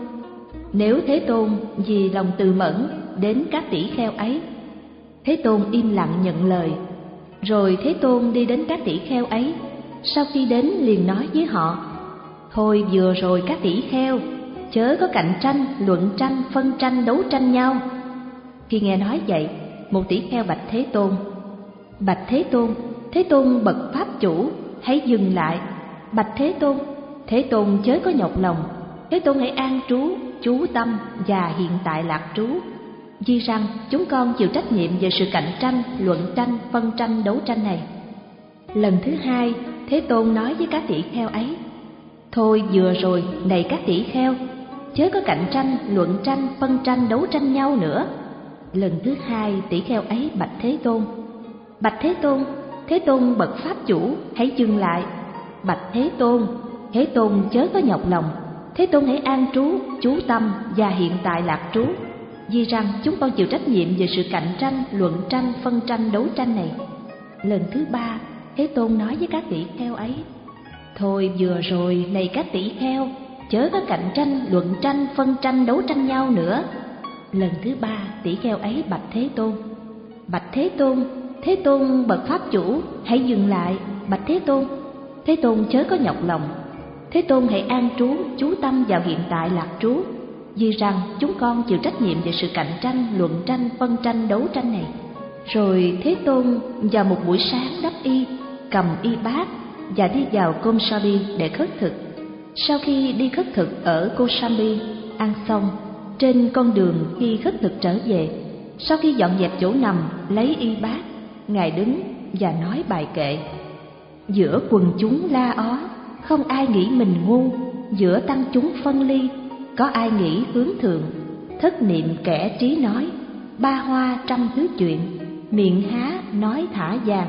Nếu Thế Tôn vì lòng từ mẫn đến các tỷ kheo ấy, Thế Tôn im lặng nhận lời. Rồi Thế Tôn đi đến các tỷ kheo ấy. Sau khi đến liền nói với họ: thôi vừa rồi các tỷ kheo, chớ có cạnh tranh, luận tranh, phân tranh, đấu tranh nhau. Khi nghe nói vậy, một tỷ kheo bạch Thế Tôn: bạch Thế Tôn, Thế Tôn bậc pháp chủ, hãy dừng lại. Bạch Thế Tôn, Thế Tôn chớ có nhọc lòng. Thế Tôn hãy an trú, chú tâm và hiện tại lạc trú. Vì rằng chúng con chịu trách nhiệm về sự cạnh tranh, luận tranh, phân tranh, đấu tranh này. Lần thứ hai, Thế Tôn nói với các tỷ kheo ấy: thôi vừa rồi này các tỷ kheo, chớ có cạnh tranh, luận tranh, phân tranh, đấu tranh nhau nữa. Lần thứ hai, tỷ kheo ấy bạch Thế Tôn: bạch Thế Tôn, Thế Tôn bậc pháp chủ, hãy dừng lại. Bạch Thế Tôn, Thế Tôn chớ có nhọc lòng. Thế Tôn hãy an trú, chú tâm và hiện tại lạc trú. Vì rằng chúng con chịu trách nhiệm về sự cạnh tranh, luận tranh, phân tranh, đấu tranh này. Lần thứ ba, Thế Tôn nói với các tỷ kheo ấy: thôi vừa rồi này các tỷ kheo, chớ có cạnh tranh, luận tranh, phân tranh, đấu tranh nhau nữa. Lần thứ ba, tỷ kheo ấy bạch Thế Tôn: bạch Thế Tôn, Thế Tôn bậc pháp chủ, hãy dừng lại. Bạch Thế Tôn, Thế Tôn chớ có nhọc lòng. Thế Tôn hãy an trú, chú tâm vào hiện tại lạc trú. Vì rằng chúng con chịu trách nhiệm về sự cạnh tranh, luận tranh, phân tranh, đấu tranh này. Rồi Thế Tôn vào một buổi sáng đắp y, cầm y bát và đi vào Kosami để khất thực. Sau khi đi khất thực ở Kosami, ăn xong, trên con đường khi khất thực trở về, sau khi dọn dẹp chỗ nằm, lấy y bát, Ngài đứng và nói bài kệ: giữa quần chúng la ó, không ai nghĩ mình ngu. Giữa tăng chúng phân ly, có ai nghĩ hướng thượng. Thất niệm kẻ trí nói, ba hoa trăm thứ chuyện. Miệng há nói thả vàng,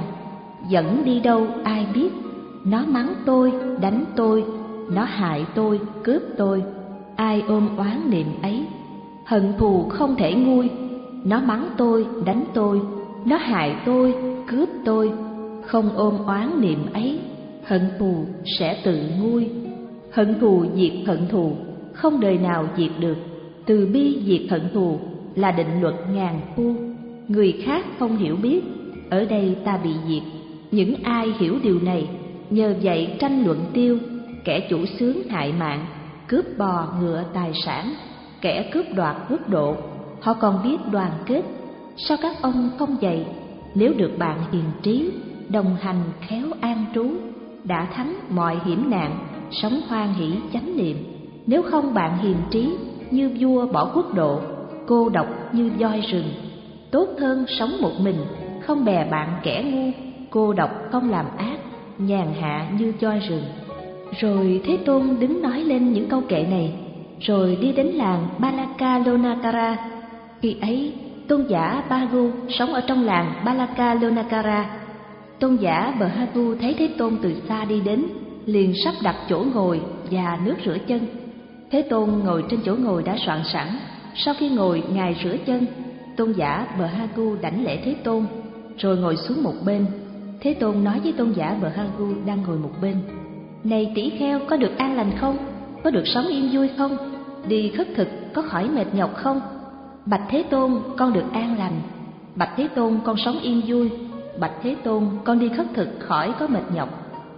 dẫn đi đâu ai biết. Nó mắng tôi, đánh tôi, nó hại tôi, cướp tôi. Ai ôm oán niệm ấy, hận thù không thể nguôi. Nó mắng tôi, đánh tôi, nó hại tôi, cướp tôi. Không ôm oán niệm ấy, hận thù sẽ tự nguôi. Hận thù diệt hận thù, không đời nào diệt được. Từ bi diệt hận thù là định luật ngàn thu. Người khác không hiểu biết, ở đây ta bị diệt. Những ai hiểu điều này, nhờ vậy tranh luận tiêu. Kẻ chủ xướng hại mạng, cướp bò ngựa tài sản, kẻ cướp đoạt quốc độ. Họ còn biết đoàn kết, sao các ông không vậy? Nếu được bạn hiền trí, đồng hành khéo an trú, đã thắng mọi hiểm nạn, sống hoan hỷ chánh niệm. Nếu không bạn hiền trí, như vua bỏ quốc độ, cô độc như voi rừng. Tốt hơn sống một mình, không bè bạn kẻ ngu, cô độc không làm ác, nhàn hạ như voi rừng. Rồi Thế Tôn đứng nói lên những câu kệ này, rồi đi đến làng Balakalonakara. Khi ấy, tôn giả Bagu sống ở trong làng Balakalonakara. Tôn giả Bhagu thấy Thế Tôn từ xa đi đến, liền sắp đặt chỗ ngồi và nước rửa chân. Thế Tôn ngồi trên chỗ ngồi đã soạn sẵn. Sau khi ngồi, Ngài rửa chân. Tôn giả Bhagu đảnh lễ Thế Tôn, rồi ngồi xuống một bên. Thế Tôn nói với tôn giả Bhagu đang ngồi một bên: Này tỷ kheo, có được an lành không? Có được sống yên vui không? Đi khất thực có khỏi mệt nhọc không? Bạch Thế Tôn, con được an lành. Bạch Thế Tôn, con sống yên vui. Bạch Thế Tôn, con đi khất thực khỏi có mệt nhọc.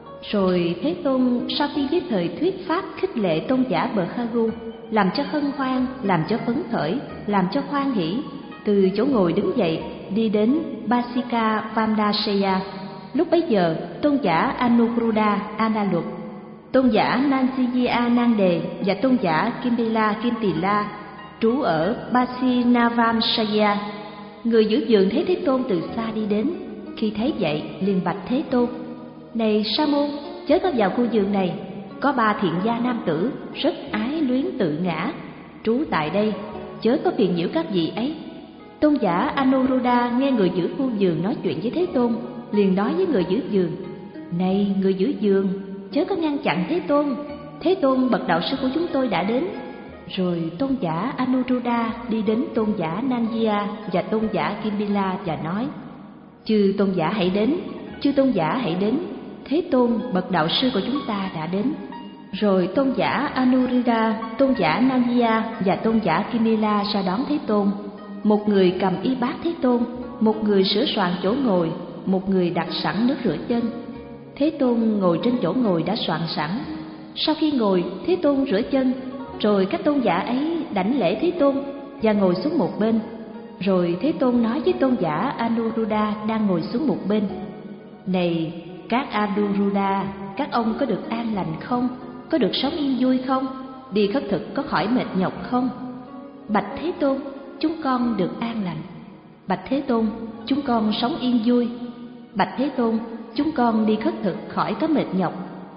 Rồi Thế Tôn sau khi với thời thuyết pháp khích lệ tôn giả Bhagu, làm cho hân hoan, làm cho phấn khởi, làm cho hoan hỷ, từ chỗ ngồi đứng dậy đi đến Basika Vandasaya. Lúc bấy giờ, tôn giả Anuruddha Analup, tôn giả Nansiya Nande và tôn giả Kimbila Kintila trú ở Basinavamsaya. Người giữ giường thấy Thế Tôn từ xa đi đến. Khi thấy vậy, liền bạch Thế Tôn: Này Sa môn, chớ có vào khu vườn này. Có ba thiện gia nam tử rất ái luyến tự ngã trú tại đây, chớ có phiền nhiễu các vị ấy. Tôn giả Anuruddha nghe người giữ khu vườn nói chuyện với Thế Tôn, liền nói với người giữ vườn: Này người giữ vườn, chớ có ngăn chặn Thế Tôn. Thế Tôn bậc đạo sư của chúng tôi đã đến. Rồi tôn giả Anuruddha đi đến tôn giả Nanjiya và tôn giả Kimbila và nói: Chư tôn giả hãy đến, chư tôn giả hãy đến. Thế Tôn bậc đạo sư của chúng ta đã đến. Rồi tôn giả Anuruddha, tôn giả Nanjiya và tôn giả Kimbila ra đón Thế Tôn. Một người cầm y bát Thế Tôn, một người sửa soạn chỗ ngồi, một người đặt sẵn nước rửa chân. Thế Tôn ngồi trên chỗ ngồi đã soạn sẵn. Sau khi ngồi, Thế Tôn rửa chân, rồi các tôn giả ấy đảnh lễ Thế Tôn và ngồi xuống một bên. Rồi Thế Tôn nói với tôn giả Anuruddha đang ngồi xuống một bên: Này các Anuruddha, các ông có được an lành không? Có được sống yên vui không? Đi khất thực có khỏi mệt nhọc không? Bạch Thế Tôn, chúng con được an lành. Bạch Thế Tôn, chúng con sống yên vui. Bạch Thế Tôn, chúng con đi khất thực khỏi có mệt nhọc.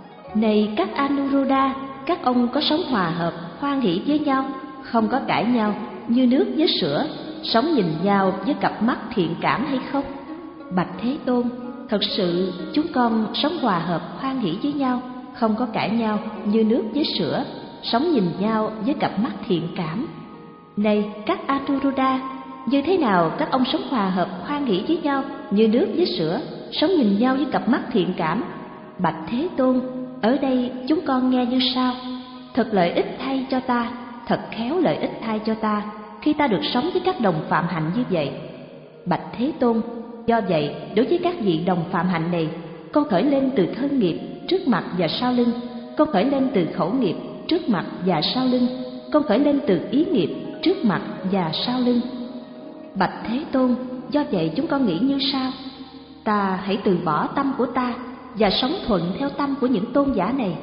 Này các Anuruddha, các ông có sống hòa hợp, hoan hỷ với nhau, không có cãi nhau, như nước với sữa, sống nhìn nhau với cặp mắt thiện cảm hay không? Bạch Thế Tôn, thật sự chúng con sống hòa hợp, hoan hỷ với nhau, không có cãi nhau, như nước với sữa, sống nhìn nhau với cặp mắt thiện cảm. Này các Anuruddha, như thế nào các ông sống hòa hợp, hoan hỷ với nhau, như nước với sữa, sống nhìn nhau với cặp mắt thiện cảm? Bạch Thế Tôn, ở đây chúng con nghe như sau: Thật lợi ích thay cho ta, thật khéo lợi ích thay cho ta, khi ta được sống với các đồng phạm hạnh như vậy. Bạch Thế Tôn, do vậy đối với các vị đồng phạm hạnh này, con khởi lên từ thân nghiệp trước mặt và sau lưng, con khởi lên từ khẩu nghiệp trước mặt và sau lưng, con khởi lên từ ý nghiệp trước mặt và sau lưng. Bạch Thế Tôn, do vậy chúng con nghĩ như sau: Ta hãy từ bỏ tâm của ta và sống thuận theo tâm của những tôn giả này.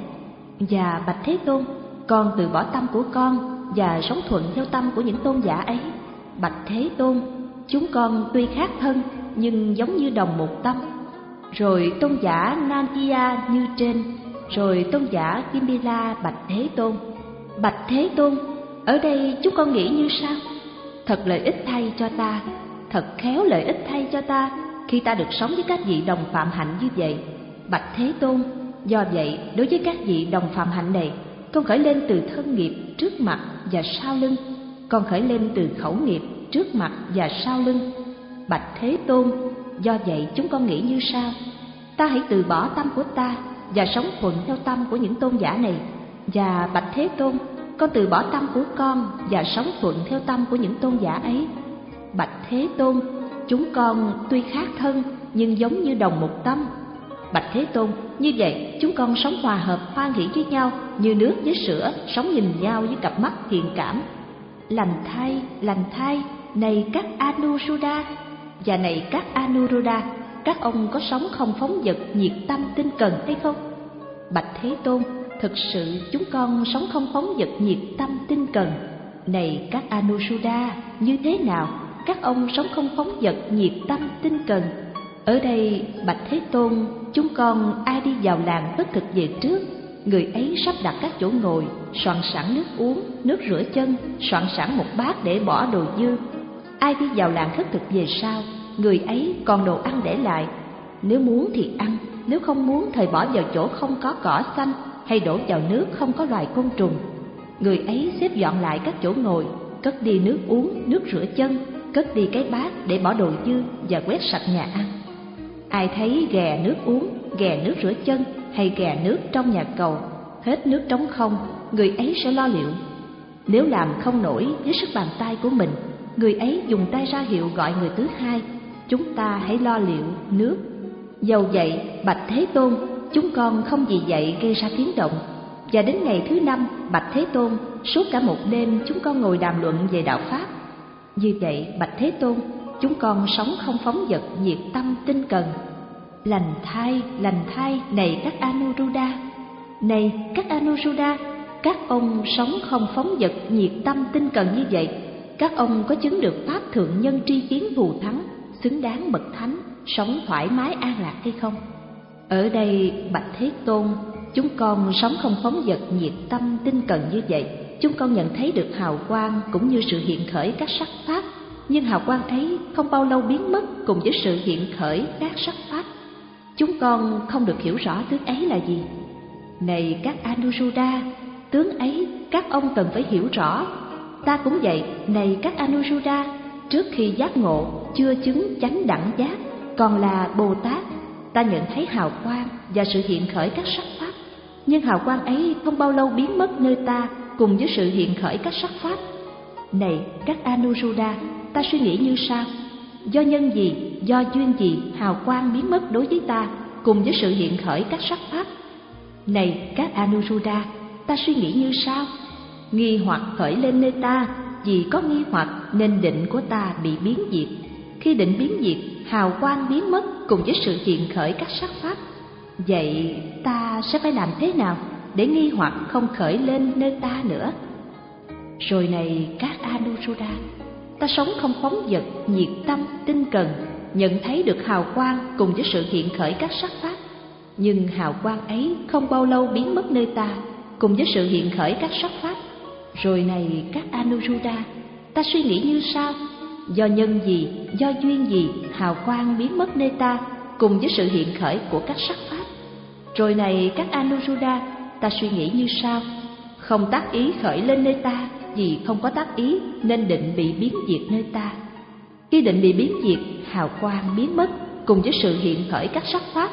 Và Bạch Thế Tôn, con từ bỏ tâm của con và sống thuận theo tâm của những tôn giả ấy. Bạch Thế Tôn, chúng con tuy khác thân nhưng giống như đồng một tâm. Rồi tôn giả Nanjiya như trên, rồi tôn giả Kimbila bạch Thế Tôn: Bạch Thế Tôn, ở đây chúng con nghĩ như sao? Thật lợi ích thay cho ta, thật khéo lợi ích thay cho ta, khi ta được sống với các vị đồng phạm hạnh như vậy. Bạch Thế Tôn, do vậy đối với các vị đồng phạm hạnh này, con khởi lên từ thân nghiệp trước mặt và sau lưng, con khởi lên từ khẩu nghiệp trước mặt và sau lưng. Bạch Thế Tôn, do vậy chúng con nghĩ như sau: Ta hãy từ bỏ tâm của ta và sống thuận theo tâm của những tôn giả này. Và Bạch Thế Tôn, con từ bỏ tâm của con và sống thuận theo tâm của những tôn giả ấy. Bạch Thế Tôn, chúng con tuy khác thân nhưng giống như đồng một tâm. Bạch Thế Tôn, như vậy chúng con sống hòa hợp, hoan hỷ với nhau, như nước với sữa, sống nhìn nhau với cặp mắt thiện cảm. Lành thay, lành thay, này các Anuruddha, và này các Anuruddha, các ông có sống không phóng dật, nhiệt tâm, tinh cần hay không? Bạch Thế Tôn, thực sự chúng con sống không phóng dật, nhiệt tâm, tinh cần. Này các Anuruddha, như thế nào các ông sống không phóng dật, nhiệt tâm, tinh cần? Ở đây Bạch Thế Tôn, chúng con ai đi vào làng khất thực về trước, người ấy sắp đặt các chỗ ngồi, soạn sẵn nước uống, nước rửa chân, soạn sẵn một bát để bỏ đồ dư. Ai đi vào làng khất thực về sau, người ấy còn đồ ăn để lại. Nếu muốn thì ăn, nếu không muốn thời bỏ vào chỗ không có cỏ xanh, hay đổ vào nước không có loài côn trùng. Người ấy xếp dọn lại các chỗ ngồi, cất đi nước uống, nước rửa chân, cất đi cái bát để bỏ đồ dư và quét sạch nhà ăn. Ai thấy ghè nước uống, ghè nước rửa chân hay ghè nước trong nhà cầu, hết nước trống không, người ấy sẽ lo liệu. Nếu làm không nổi với sức bàn tay của mình, người ấy dùng tay ra hiệu gọi người thứ hai, chúng ta hãy lo liệu nước. Dầu vậy, bạch Thế Tôn, chúng con không vì vậy gây ra tiếng động. Và đến ngày thứ năm, bạch Thế Tôn, suốt cả một đêm chúng con ngồi đàm luận về đạo pháp. Như vậy, bạch Thế Tôn, chúng con sống không phóng dật, nhiệt tâm, tinh cần. Lành thay, lành thay, này các Anuruddha! Này các Anuruddha, các ông sống không phóng dật, nhiệt tâm, tinh cần như vậy, các ông có chứng được pháp thượng nhân tri kiến thù thắng, xứng đáng bậc thánh, sống thoải mái an lạc hay không? Ở đây, bạch Thế Tôn, chúng con sống không phóng dật, nhiệt tâm, tinh cần như vậy, chúng con nhận thấy được hào quang cũng như sự hiện khởi các sắc pháp, nhưng hào quang ấy không bao lâu biến mất cùng với sự hiện khởi các sắc pháp. Chúng con không được hiểu rõ tướng ấy là gì. Này các Anuruddha, tướng ấy các ông cần phải hiểu rõ. Ta cũng vậy, này các Anuruddha, trước khi giác ngộ, chưa chứng chánh đẳng giác, còn là Bồ Tát, ta nhận thấy hào quang và sự hiện khởi các sắc pháp, nhưng hào quang ấy không bao lâu biến mất nơi ta cùng với sự hiện khởi các sắc pháp. Này các Anuruddha, ta suy nghĩ như sau: do nhân gì, do duyên gì hào quang biến mất đối với ta cùng với sự hiện khởi các sắc pháp? Này các Anuruddha, ta suy nghĩ như sau: nghi hoặc khởi lên nơi ta, vì có nghi hoặc nên định của ta bị biến diệt. Khi định biến diệt, hào quang biến mất cùng với sự hiện khởi các sắc pháp. Vậy ta sẽ phải làm thế nào để nghi hoặc không khởi lên nơi ta nữa? Rồi này các Anuruddha, ta sống không phóng dật, nhiệt tâm, tinh cần, nhận thấy được hào quang cùng với sự hiện khởi các sắc pháp, nhưng hào quang ấy không bao lâu biến mất nơi ta cùng với sự hiện khởi các sắc pháp. Rồi này các Anuruddha, ta suy nghĩ như sau: do nhân gì, do duyên gì hào quang biến mất nơi ta cùng với sự hiện khởi của các sắc pháp? Rồi này các Anuruddha, ta suy nghĩ như sau: không tác ý khởi lên nơi ta, vì không có tác ý nên định bị biến diệt nơi ta. Khi định bị biến diệt, hào quang biến mất cùng với sự hiện khởi các sắc pháp.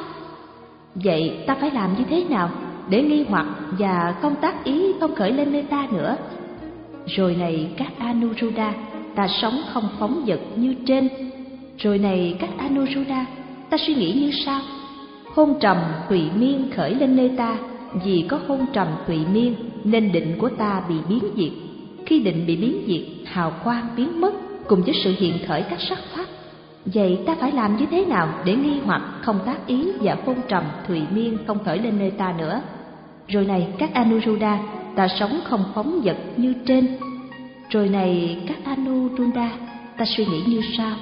Vậy ta phải làm như thế nào để nghi hoặc và không tác ý không khởi lên nơi ta nữa? Rồi này các Anuruddha, ta sống không phóng dật như trên. Rồi này các Anuruddha, ta suy nghĩ như sau: hôn trầm thùy miên khởi lên nơi ta, vì có hôn trầm thùy miên nên định của ta bị biến diệt. Khi định bị biến diệt, hào quang biến mất cùng với sự hiện khởi các sắc pháp. Vậy ta phải làm như thế nào để nghi hoặc không tác ý và hôn trầm thùy miên không khởi lên nơi ta nữa? Rồi này các Anuruddha, ta sống không phóng dật như trên. Rồi này các Anuruddha, ta suy nghĩ như sau: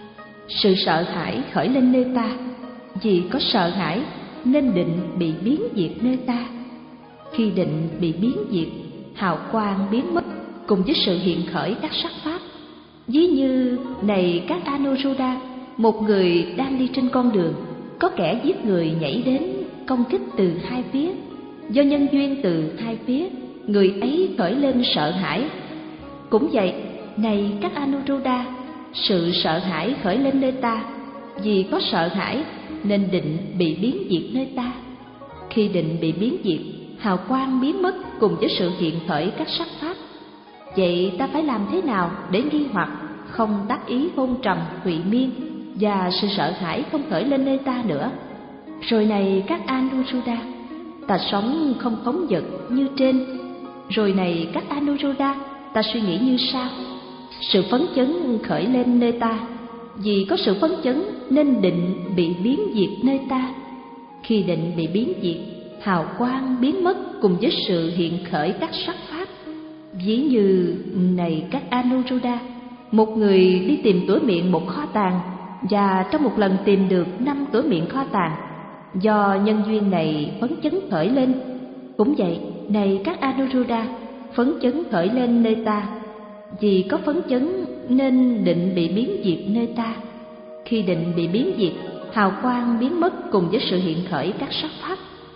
sự sợ hãi khởi lên nơi ta, vì có sợ hãi nên định bị biến diệt nơi ta. Khi định bị biến diệt, hào quang biến mất cùng với sự hiện khởi các sắc pháp. Ví như này các Anuruddha, một người đang đi trên con đường, có kẻ giết người nhảy đến công kích từ hai phía. Do nhân duyên từ hai phía, người ấy khởi lên sợ hãi. Cũng vậy, này các Anuruddha, sự sợ hãi khởi lên nơi ta, vì có sợ hãi nên định bị biến diệt nơi ta. Khi định bị biến diệt, hào quang biến mất cùng với sự hiện khởi các sắc pháp. Vậy ta phải làm thế nào để nghi hoặc không tác ý hôn trầm thùy miên và sự sợ hãi không khởi lên nơi ta nữa? Rồi này các Anuruddha, ta sống không phóng dật như trên. Rồi này các Anuruddha, ta suy nghĩ như sau: sự phấn chấn khởi lên nơi ta, vì có sự phấn chấn nên định bị biến diệt nơi ta. Khi định bị biến diệt, hào quang biến mất cùng với sự hiện khởi các sắc pháp. Ví như này các Anuruddha, một người đi tìm cửa miệng một kho tàng, và trong một lần tìm được năm cửa miệng kho tàng. Do nhân duyên này phấn chấn khởi lên, Cũng vậy, này các Anuruddha, phấn chấn khởi lên nơi ta. Vì có phấn chấn nên định bị biến diệt nơi ta. Khi định bị biến diệt, hào quang biến mất cùng với sự hiện khởi các sắc pháp.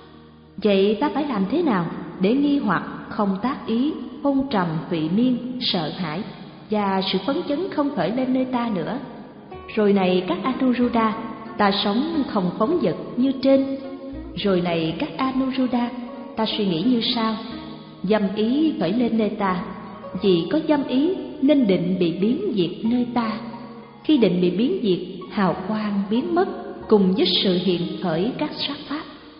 Vậy ta phải làm thế nào để nghi hoặc, không tác ý, hôn trầm, thụy miên, sợ hãi và sự phấn chấn không khởi lên nơi ta nữa? Rồi này các Anuruddha, ta sống không phóng dật như trên. Rồi này các Anuruddha, ta suy nghĩ như sau: dâm ý khởi lên nơi ta. Vì có dâm ý nên định bị biến diệt nơi ta. Khi định bị biến diệt, hào quang biến mất cùng với sự hiện khởi các sắc pháp.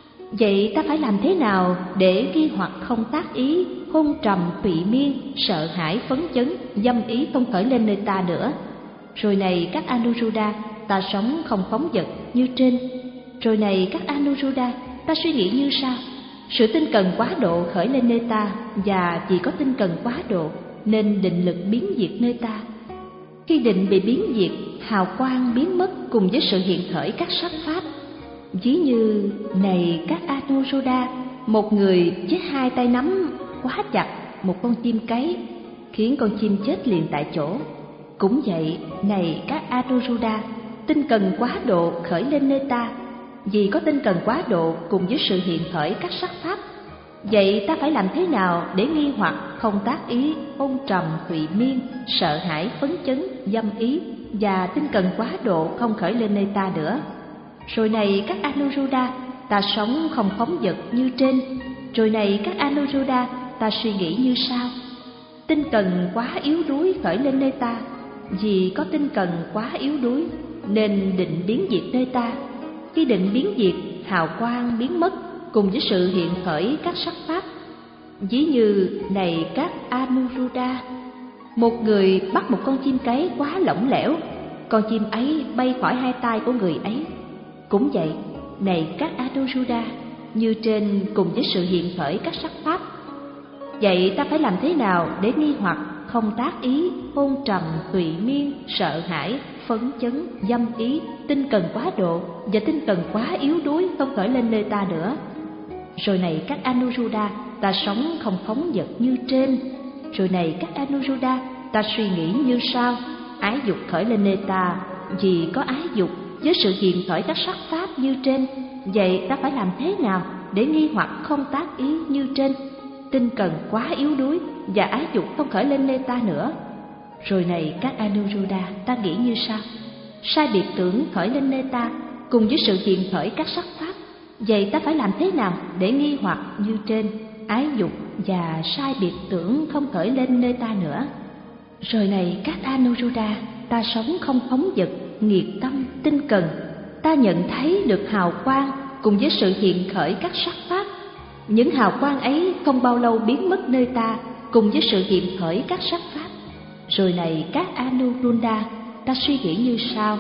Vậy ta phải làm thế nào để nghi hoặc, không tác ý, hôn trầm, thụy miên, sợ hãi, phấn chấn, dâm ý không khởi lên nơi ta nữa? Rồi này các Anuruddha, ta sống không phóng dật như trên. Rồi này các Anuruddha, ta suy nghĩ như sau: sự tinh cần quá độ khởi lên nơi ta, và vì có tinh cần quá độ nên định lực biến diệt nơi ta. Khi định bị biến diệt, hào quang biến mất cùng với sự hiện khởi các sắc pháp. Ví như này các Anuruddha, một người với hai tay nắm quá chặt một con chim cấy, khiến con chim chết liền tại chỗ. Cũng vậy, này các Anuruddha, tinh cần quá độ khởi lên nơi ta. Vì có tinh cần quá độ cùng với sự hiện khởi các sắc pháp. Vậy ta phải làm thế nào để nghi hoặc, không tác ý, hôn trầm, thụy miên, sợ hãi, phấn chấn, dâm ý và tinh cần quá độ không khởi lên nơi ta nữa? Rồi này các Anuruddha, ta sống không phóng dật như trên. Rồi này các Anuruddha, ta suy nghĩ như sau: tinh cần quá yếu đuối khởi lên nơi ta. Vì có tinh cần quá yếu đuối nên định biến diệt nơi ta. Khi định biến diệt, hào quang biến mất cùng với sự hiện khởi các sắc pháp. Ví như này các Anuruddha, một người bắt một con chim cấy quá lỏng lẻo, con chim ấy bay khỏi hai tay của người ấy. Cũng vậy, này các Anuruddha, như trên cùng với sự hiện khởi các sắc pháp. Vậy ta phải làm thế nào để nghi hoặc, không tác ý, hôn trầm, thụy miên, sợ hãi, phấn chấn, dâm ý, tinh cần quá độ và tinh cần quá yếu đuối không khởi lên nơi ta nữa? Rồi này các Anuruddha, ta sống không phóng dật như trên. Rồi này các Anuruddha, ta suy nghĩ như sau: ái dục khởi lên nơi ta. Vì có ái dục với sự hiện khởi các sắc pháp như trên. Vậy ta phải làm thế nào để nghi hoặc, không tác ý như trên? Tinh cần quá yếu đuối và ái dục không khởi lên nơi ta nữa. Rồi này các Anuruddha, ta nghĩ như sau: sai biệt tưởng khởi lên nơi ta cùng với sự hiện khởi các sắc pháp. Vậy ta phải làm thế nào để nghi hoặc như trên? Ái dục và sai biệt tưởng không khởi lên nơi ta nữa. Rồi này các Anuruddha, ta sống không phóng dật, nghiệt tâm, tinh cần. Ta nhận thấy được hào quang cùng với sự hiện khởi các sắc pháp. Những hào quang ấy không bao lâu biến mất nơi ta cùng với sự hiện khởi các sắc pháp. Rồi này các Anuruddha, ta suy nghĩ như sau: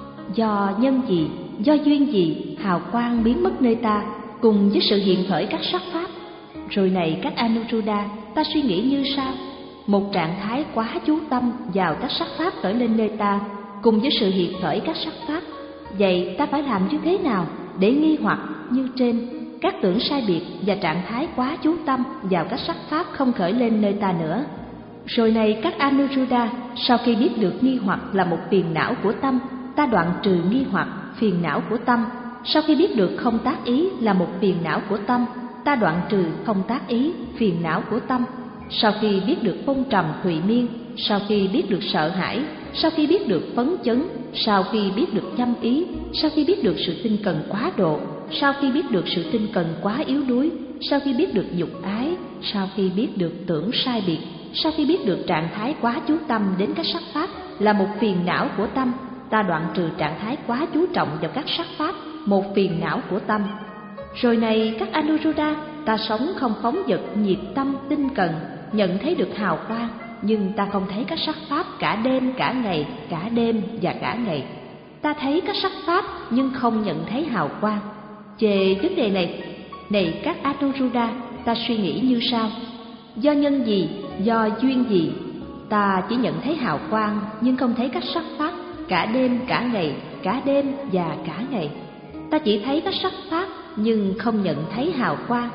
do nhân gì, do duyên gì, hào quang biến mất nơi ta cùng với sự hiện khởi các sắc pháp. Rồi này các Anuruddha, ta suy nghĩ như sau: một trạng thái quá chú tâm vào các sắc pháp khởi lên nơi ta cùng với sự hiện khởi các sắc pháp. Vậy ta phải làm như thế nào để nghi hoặc như trên? Các tưởng sai biệt và trạng thái quá chú tâm vào các sắc pháp không khởi lên nơi ta nữa. Rồi này các Anuruddha, sau khi biết được nghi hoặc là một phiền não của tâm, ta đoạn trừ nghi hoặc, phiền não của tâm. Sau khi biết được không tác ý là một phiền não của tâm, ta đoạn trừ không tác ý, phiền não của tâm. Sau khi biết được phong trầm, thụy miên, sau khi biết được sợ hãi, sau khi biết được phấn chấn, sau khi biết được dâm ý, sau khi biết được sự tinh cần quá độ, sau khi biết được sự tinh cần quá yếu đuối, sau khi biết được dục ái, sau khi biết được tưởng sai biệt, sau khi biết được trạng thái quá chú tâm đến các sắc pháp là một phiền não của tâm, ta đoạn trừ trạng thái quá chú trọng vào các sắc pháp, một phiền não của tâm. Rồi này các Anuruddha, ta sống không phóng dật, nhiệt tâm, tinh cần, nhận thấy được hào quang, nhưng ta không thấy các sắc pháp cả đêm cả ngày, cả đêm và cả ngày. Ta thấy các sắc pháp nhưng không nhận thấy hào quang. Về vấn đề này, này các Anuruddha, ta suy nghĩ như sau: do nhân gì, do duyên gì, ta chỉ nhận thấy hào quang nhưng không thấy các sắc pháp cả đêm cả ngày, cả đêm và cả ngày. Ta chỉ thấy các sắc pháp nhưng không nhận thấy hào quang.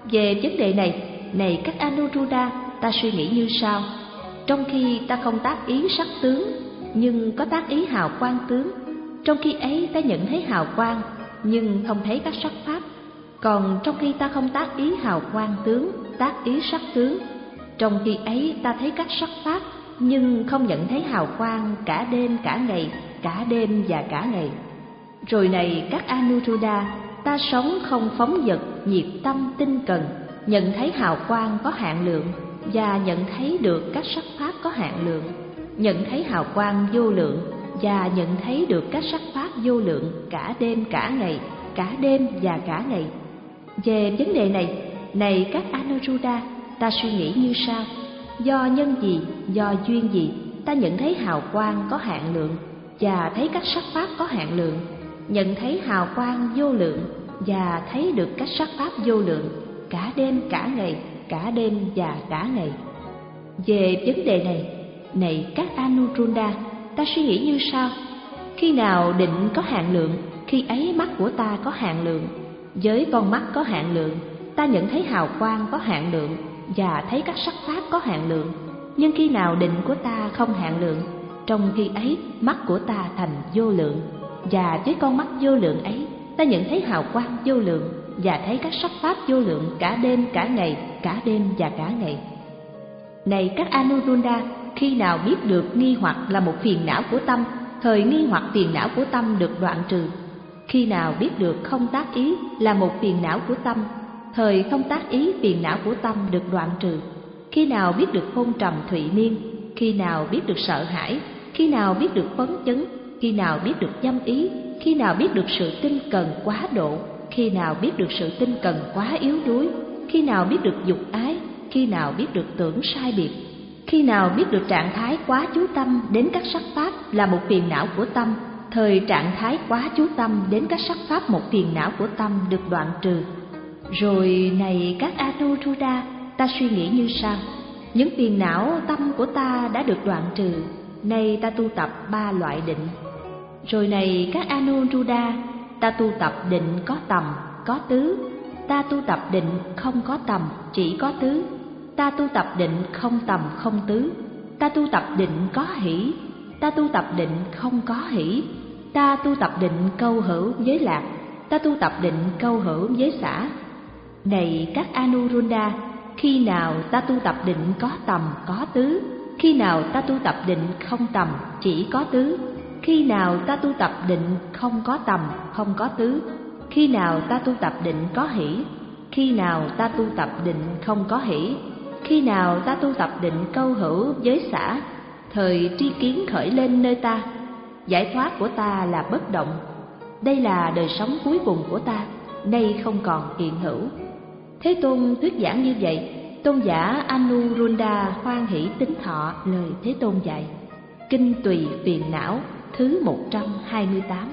Về vấn đề này, này các Anuruddha, ta suy nghĩ như sau. Trong khi ta không tác ý sắc tướng, nhưng có tác ý hào quang tướng, trong khi ấy ta nhận thấy hào quang, nhưng không thấy các sắc pháp. Còn trong khi ta không tác ý hào quang tướng, tác ý sắc tướng, trong khi ấy ta thấy các sắc pháp, nhưng không nhận thấy hào quang cả đêm cả ngày, cả đêm và cả ngày. Rồi này các Anuruddha, ta sống không phóng dật, nhiệt tâm tinh cần, nhận thấy hào quang có hạn lượng và nhận thấy được các sắc pháp có hạn lượng, nhận thấy hào quang vô lượng và nhận thấy được các sắc pháp vô lượng cả đêm cả ngày, cả đêm và cả ngày. Về vấn đề này, này các Anuruddha, ta suy nghĩ như sau. Do nhân gì, do duyên gì, ta nhận thấy hào quang có hạn lượng và thấy các sắc pháp có hạn lượng, nhận thấy hào quang vô lượng và thấy được các sắc pháp vô lượng cả đêm cả ngày, cả đêm và cả ngày. Về vấn đề này, này các Anuruddha, ta suy nghĩ như sau. Khi nào định có hạn lượng, khi ấy mắt của ta có hạn lượng. Với con mắt có hạn lượng, ta nhận thấy hào quang có hạn lượng và thấy các sắc pháp có hạn lượng. Nhưng khi nào định của ta không hạn lượng, trong khi ấy mắt của ta thành vô lượng, và với con mắt vô lượng ấy, ta nhận thấy hào quang vô lượng và thấy các sắc pháp vô lượng cả đêm cả ngày, cả đêm và cả ngày. Này các Anuruddha, khi nào biết được nghi hoặc là một phiền não của tâm, thời nghi hoặc phiền não của tâm được đoạn trừ. Khi nào biết được không tác ý là một phiền não của tâm, thời không tác ý phiền não của tâm được đoạn trừ. Khi nào biết được hôn trầm thụy miên, khi nào biết được sợ hãi, khi nào biết được phấn chấn, khi nào biết được dâm ý, khi nào biết được sự tinh cần quá độ, khi nào biết được sự tinh cần quá yếu đuối, khi nào biết được dục ái, khi nào biết được tưởng sai biệt, khi nào biết được trạng thái quá chú tâm đến các sắc pháp là một phiền não của tâm, thời trạng thái quá chú tâm đến các sắc pháp một phiền não của tâm được đoạn trừ. Rồi này các Anuruddha, ta suy nghĩ như sau. Những phiền não tâm của ta đã được đoạn trừ, nay ta tu tập ba loại định. Rồi này các Anuruddha, ta tu tập định có tầm, có tứ. Ta tu tập định không có tầm, chỉ có tứ. Ta tu tập định không tầm không tứ. Ta tu tập định có hỷ. Ta tu tập định không có hỷ. Ta tu tập định câu hữu với lạc. Ta tu tập định câu hữu với xả. Này các Anuruddha, khi nào ta tu tập định có tầm có tứ, khi nào ta tu tập định không tầm chỉ có tứ, khi nào ta tu tập định không có tầm không có tứ, khi nào ta tu tập định có hỷ, khi nào ta tu tập định không có hỷ, khi nào ta tu tập định câu hữu với xả, thời tri kiến khởi lên nơi ta. Giải thoát của ta là bất động. Đây là đời sống cuối cùng của ta, nay không còn hiện hữu. Thế Tôn thuyết giảng như vậy. Tôn giả Anuruddha hoan hỷ tín thọ lời Thế Tôn dạy. Kinh Tùy Phiền Não thứ một trăm hai mươi tám.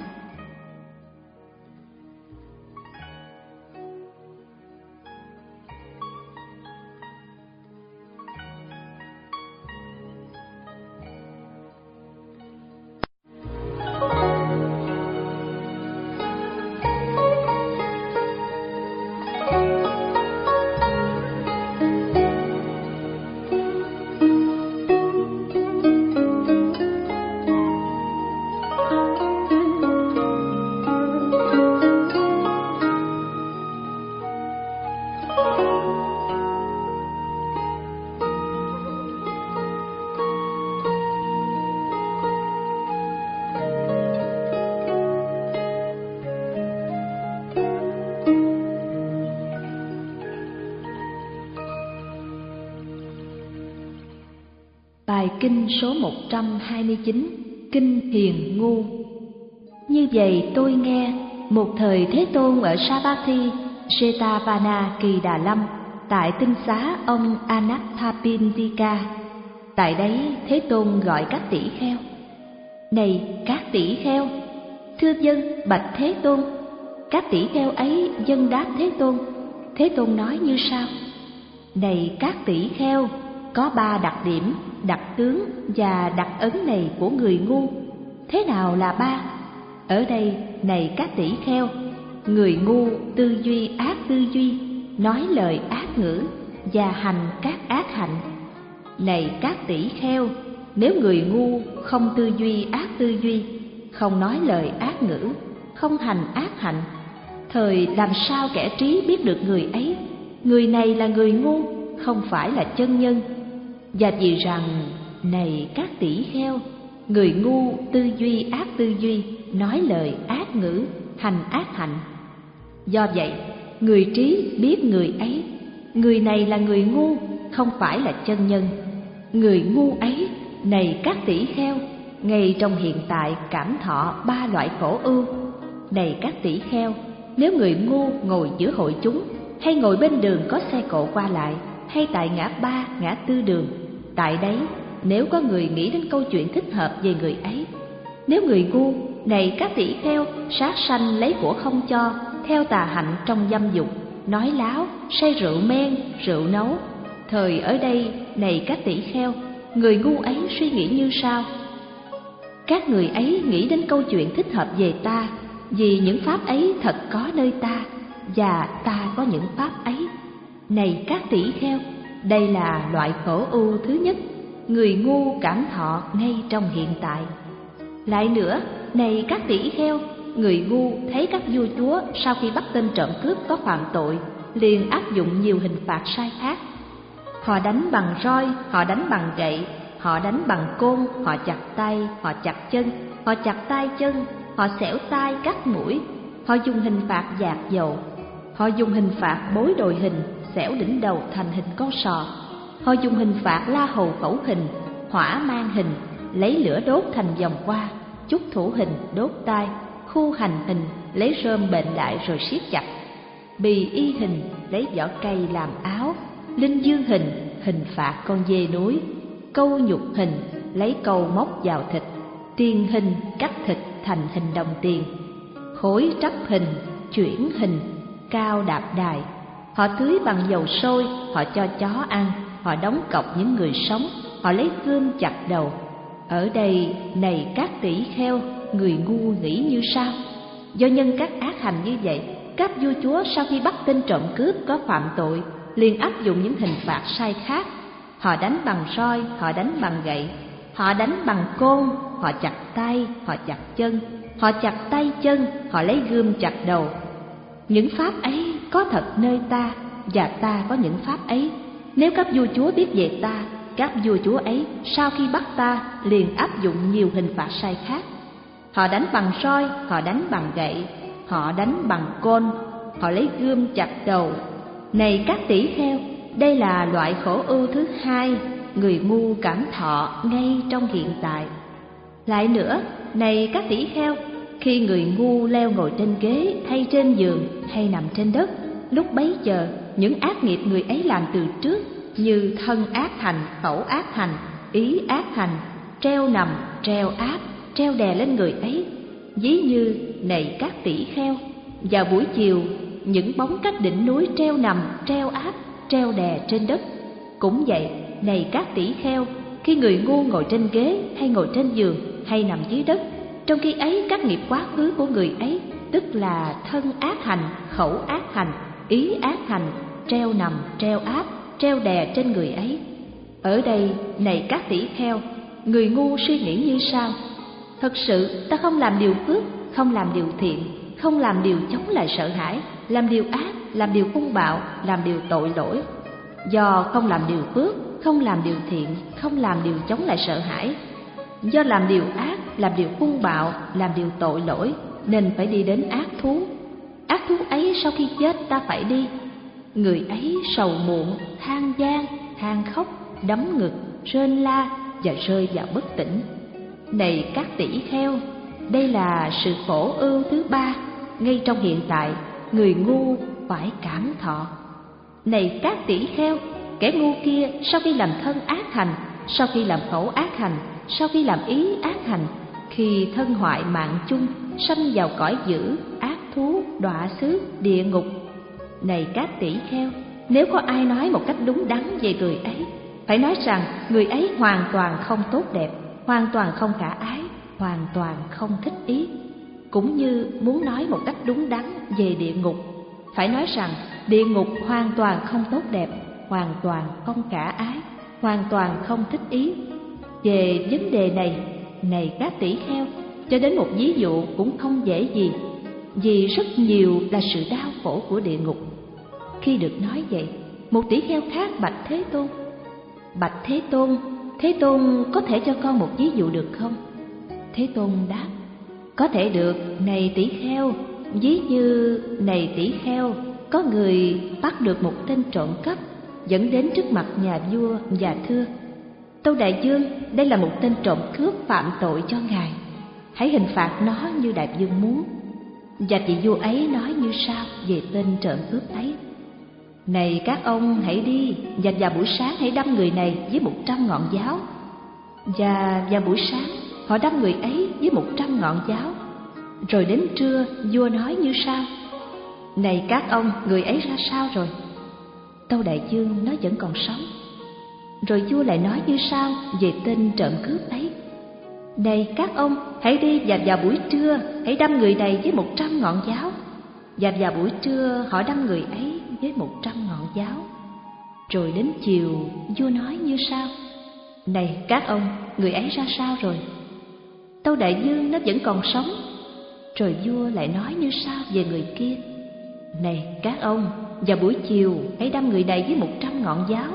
Bài kinh số một trăm hai mươi chín, Kinh Hiền Ngu. Như vậy tôi nghe, một thời Thế Tôn ở Savatthi, Jetavana Kỳ Đà Lâm, tại tinh xá ông Anathapindika. Tại đấy Thế Tôn gọi các tỷ kheo. Này các tỷ kheo, thưa dân bạch Thế Tôn. Các tỷ kheo ấy dân đáp Thế Tôn. Thế Tôn nói như sau: Này các tỷ kheo, có ba đặc điểm, đặc tướng và đặc ấn này của người ngu. Thế nào là ba? Ở đây, này các tỷ kheo, người ngu tư duy ác tư duy, nói lời ác ngữ và hành các ác hạnh. Này các tỷ kheo, nếu người ngu không tư duy ác tư duy, không nói lời ác ngữ, không hành ác hạnh, thời làm sao kẻ trí biết được người ấy? Người này là người ngu, không phải là chân nhân. Và vì rằng, này các tỷ kheo, người ngu tư duy ác tư duy, nói lời ác ngữ, hành ác hạnh. Do vậy, người trí biết người ấy, người này là người ngu, không phải là chân nhân. Người ngu ấy, này các tỷ kheo, ngay trong hiện tại cảm thọ ba loại khổ ưu. Này các tỷ kheo, nếu người ngu ngồi giữa hội chúng, hay ngồi bên đường có xe cộ qua lại, hay tại ngã ba, ngã tư đường, tại đấy nếu có người nghĩ đến câu chuyện thích hợp về người ấy. Nếu người ngu, này các tỷ kheo, sát sanh lấy của không cho, theo tà hạnh trong dâm dục, nói láo, say rượu men, rượu nấu, thời ở đây, này các tỷ kheo, người ngu ấy suy nghĩ như sau: các người ấy nghĩ đến câu chuyện thích hợp về ta, vì những pháp ấy thật có nơi ta, và ta có những pháp ấy. Này các tỷ kheo, đây là loại khổ ưu thứ nhất, người ngu cảm thọ ngay trong hiện tại. Lại nữa, này các tỷ kheo, người ngu thấy các vua chúa sau khi bắt tên trộm cướp có phạm tội, liền áp dụng nhiều hình phạt sai khác. Họ đánh bằng roi, họ đánh bằng gậy, họ đánh bằng côn, họ chặt tay, họ chặt chân, họ chặt tay chân, họ xẻo tai cắt mũi, họ dùng hình phạt dạt dầu, họ dùng hình phạt bối đồi hình, xẻo đỉnh đầu thành hình con sò, họ dùng hình phạt la hầu phẫu hình, hỏa mang hình, lấy lửa đốt thành vòng qua, chúc thủ hình đốt tai, khu hành hình, lấy rơm bệnh lại rồi siết chặt, bì y hình, lấy vỏ cây làm áo, linh dương hình, hình phạt con dê núi, câu nhục hình, lấy câu móc vào thịt, tiền hình, cắt thịt thành hình đồng tiền, khối trắp hình, chuyển hình, cao đạp đài. Họ tưới bằng dầu sôi, họ cho chó ăn, họ đóng cọc những người sống, họ lấy gươm chặt đầu. Ở đây, này các tỷ kheo, người ngu nghĩ như sau: do nhân các ác hành như vậy, các vua chúa sau khi bắt tên trộm cướp có phạm tội, liền áp dụng những hình phạt sai khác. Họ đánh bằng roi, họ đánh bằng gậy, họ đánh bằng côn, họ chặt tay, họ chặt chân, họ chặt tay chân, họ lấy gươm chặt đầu. Những pháp ấy có thật nơi ta, và ta có những pháp ấy. Nếu các vua chúa biết về ta, các vua chúa ấy sau khi bắt ta liền áp dụng nhiều hình phạt sai khác. Họ đánh bằng roi, họ đánh bằng gậy, họ đánh bằng côn, họ lấy gươm chặt đầu. Này các tỷ kheo, đây là loại khổ ưu thứ hai, người ngu cảm thọ ngay trong hiện tại. Lại nữa, này các tỷ kheo, khi người ngu leo ngồi trên ghế hay trên giường hay nằm trên đất, lúc bấy giờ những ác nghiệp người ấy làm từ trước như thân ác hành, khẩu ác hành, ý ác hành, treo nằm, treo áp, treo đè lên người ấy. Ví như, này các tỷ kheo, vào buổi chiều, những bóng cách đỉnh núi treo nằm, treo áp, treo đè trên đất. Cũng vậy, này các tỷ kheo, khi người ngu ngồi trên ghế hay ngồi trên giường hay nằm dưới đất, trong khi ấy các nghiệp quá khứ của người ấy, tức là thân ác hành, khẩu ác hành, ý ác hành, treo nằm, treo áp, treo đè trên người ấy. Ở đây, này các tỷ kheo, người ngu suy nghĩ như sau: thật sự ta không làm điều phước, không làm điều thiện, không làm điều chống lại sợ hãi, làm điều ác, làm điều hung bạo, làm điều tội lỗi. Do không làm điều phước, không làm điều thiện, không làm điều chống lại sợ hãi, do làm điều ác, làm điều hung bạo, làm điều tội lỗi, nên phải đi đến ác thú. Ác thú ấy sau khi chết ta phải đi. Người ấy sầu muộn, than van, than khóc, đấm ngực, rên la và rơi vào bất tỉnh. Này các tỷ kheo, đây là sự khổ ưu thứ ba, ngay trong hiện tại người ngu phải cảm thọ. Này các tỷ kheo, kẻ ngu kia sau khi làm thân ác hành, sau khi làm khẩu ác hành, sau khi làm ý ác hành, khi thân hoại mạng chung, sanh vào cõi dữ, ác thú, đọa xứ, địa ngục. Này các tỷ kheo, nếu có ai nói một cách đúng đắn về người ấy, phải nói rằng người ấy hoàn toàn không tốt đẹp, hoàn toàn không khả ái, hoàn toàn không thích ý. Cũng như muốn nói một cách đúng đắn về địa ngục, phải nói rằng địa ngục hoàn toàn không tốt đẹp, hoàn toàn không cả ái, hoàn toàn không thích ý. Về vấn đề này, này các tỷ kheo, cho đến một ví dụ cũng không dễ gì, vì rất nhiều là sự đau khổ của địa ngục. Khi được nói vậy, một tỷ kheo khác bạch Thế Tôn: Bạch Thế Tôn, Thế Tôn có thể cho con một ví dụ được không? Thế Tôn đáp: Có thể được, này tỷ kheo. Ví như này tỷ kheo, có người bắt được một tên trộm cắp, dẫn đến trước mặt nhà vua và thưa: Tâu đại vương, đây là một tên trộm cướp phạm tội cho ngài, hãy hình phạt nó như đại vương muốn. Và vị vua ấy nói như sau về tên trộm cướp ấy: Này các ông, hãy đi và vào buổi sáng hãy đâm người này với một trăm ngọn giáo. Và vào buổi sáng họ đâm người ấy với một trăm ngọn giáo. Rồi đến trưa, vua nói như sau: Này các ông, người ấy ra sao rồi? Tâu đại vương, nó vẫn còn sống. Rồi vua lại nói như sau về tên trộm cướp ấy: Này các ông, hãy đi và vào buổi trưa hãy đâm người này với một trăm ngọn giáo. Và vào buổi trưa họ đâm người ấy với một trăm ngọn giáo. Rồi đến chiều, vua nói như sau: Này các ông, người ấy ra sao rồi? Tâu đại vương, nó vẫn còn sống. Rồi vua lại nói như sau về người kia: Này các ông, vào buổi chiều hãy đâm người này với một trăm ngọn giáo.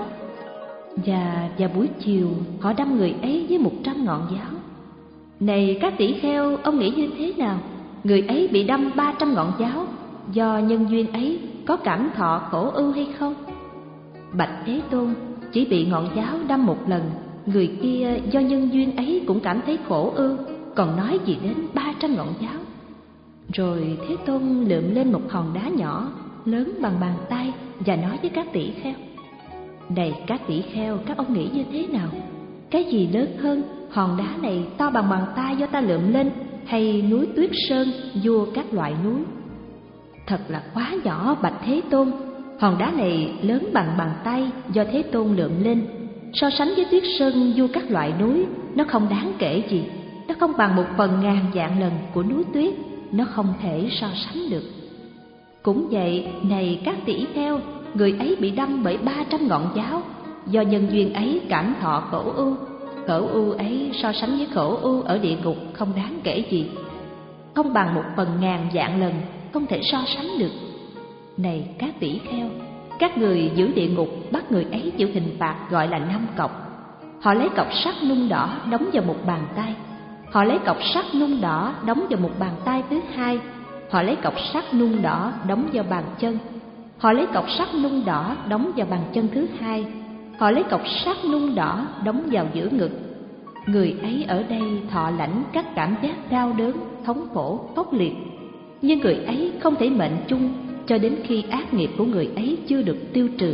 Và vào buổi chiều họ đâm người ấy với một trăm ngọn giáo. Này các tỷ kheo, ông nghĩ như thế nào? Người ấy bị đâm ba trăm ngọn giáo, do nhân duyên ấy có cảm thọ khổ ưu hay không? Bạch Thế Tôn, chỉ bị ngọn giáo đâm một lần, người kia do nhân duyên ấy cũng cảm thấy khổ ưu, còn nói gì đến ba trăm ngọn giáo. Rồi Thế Tôn lượm lên một hòn đá nhỏ, lớn bằng bàn tay, và nói với các tỷ kheo: Này các tỷ kheo, các ông nghĩ như thế nào? Cái gì lớn hơn, hòn đá này to bằng bàn tay do ta lượm lên, hay núi Tuyết Sơn, vua các loại núi? Thật là quá nhỏ, bạch Thế Tôn. Hòn đá này lớn bằng bàn tay do Thế Tôn lượm lên. So sánh với Tuyết Sơn, vua các loại núi, nó không đáng kể gì. Nó không bằng một phần ngàn vạn lần của núi tuyết, nó không thể so sánh được. Cũng vậy, này các tỷ kheo, người ấy bị đâm bởi ba trăm ngọn giáo, do nhân duyên ấy cảm thọ khổ ưu. Khổ ưu ấy so sánh với khổ ưu ở địa ngục không đáng kể gì, không bằng một phần ngàn vạn lần, không thể so sánh được. Này các tỷ kheo, các người giữ địa ngục bắt người ấy chịu hình phạt gọi là năm cọc. Họ lấy cọc sắt nung đỏ đóng vào một bàn tay. Họ lấy cọc sắt nung đỏ đóng vào một bàn tay thứ hai. Họ lấy cọc sắt nung đỏ đóng vào bàn chân. Họ lấy cọc sắt nung đỏ đóng vào bàn chân thứ hai. Họ lấy cọc sắt nung đỏ đóng vào giữa ngực. Người ấy ở đây thọ lãnh các cảm giác đau đớn, thống khổ, khốc liệt. Nhưng người ấy không thể mệnh chung cho đến khi ác nghiệp của người ấy chưa được tiêu trừ.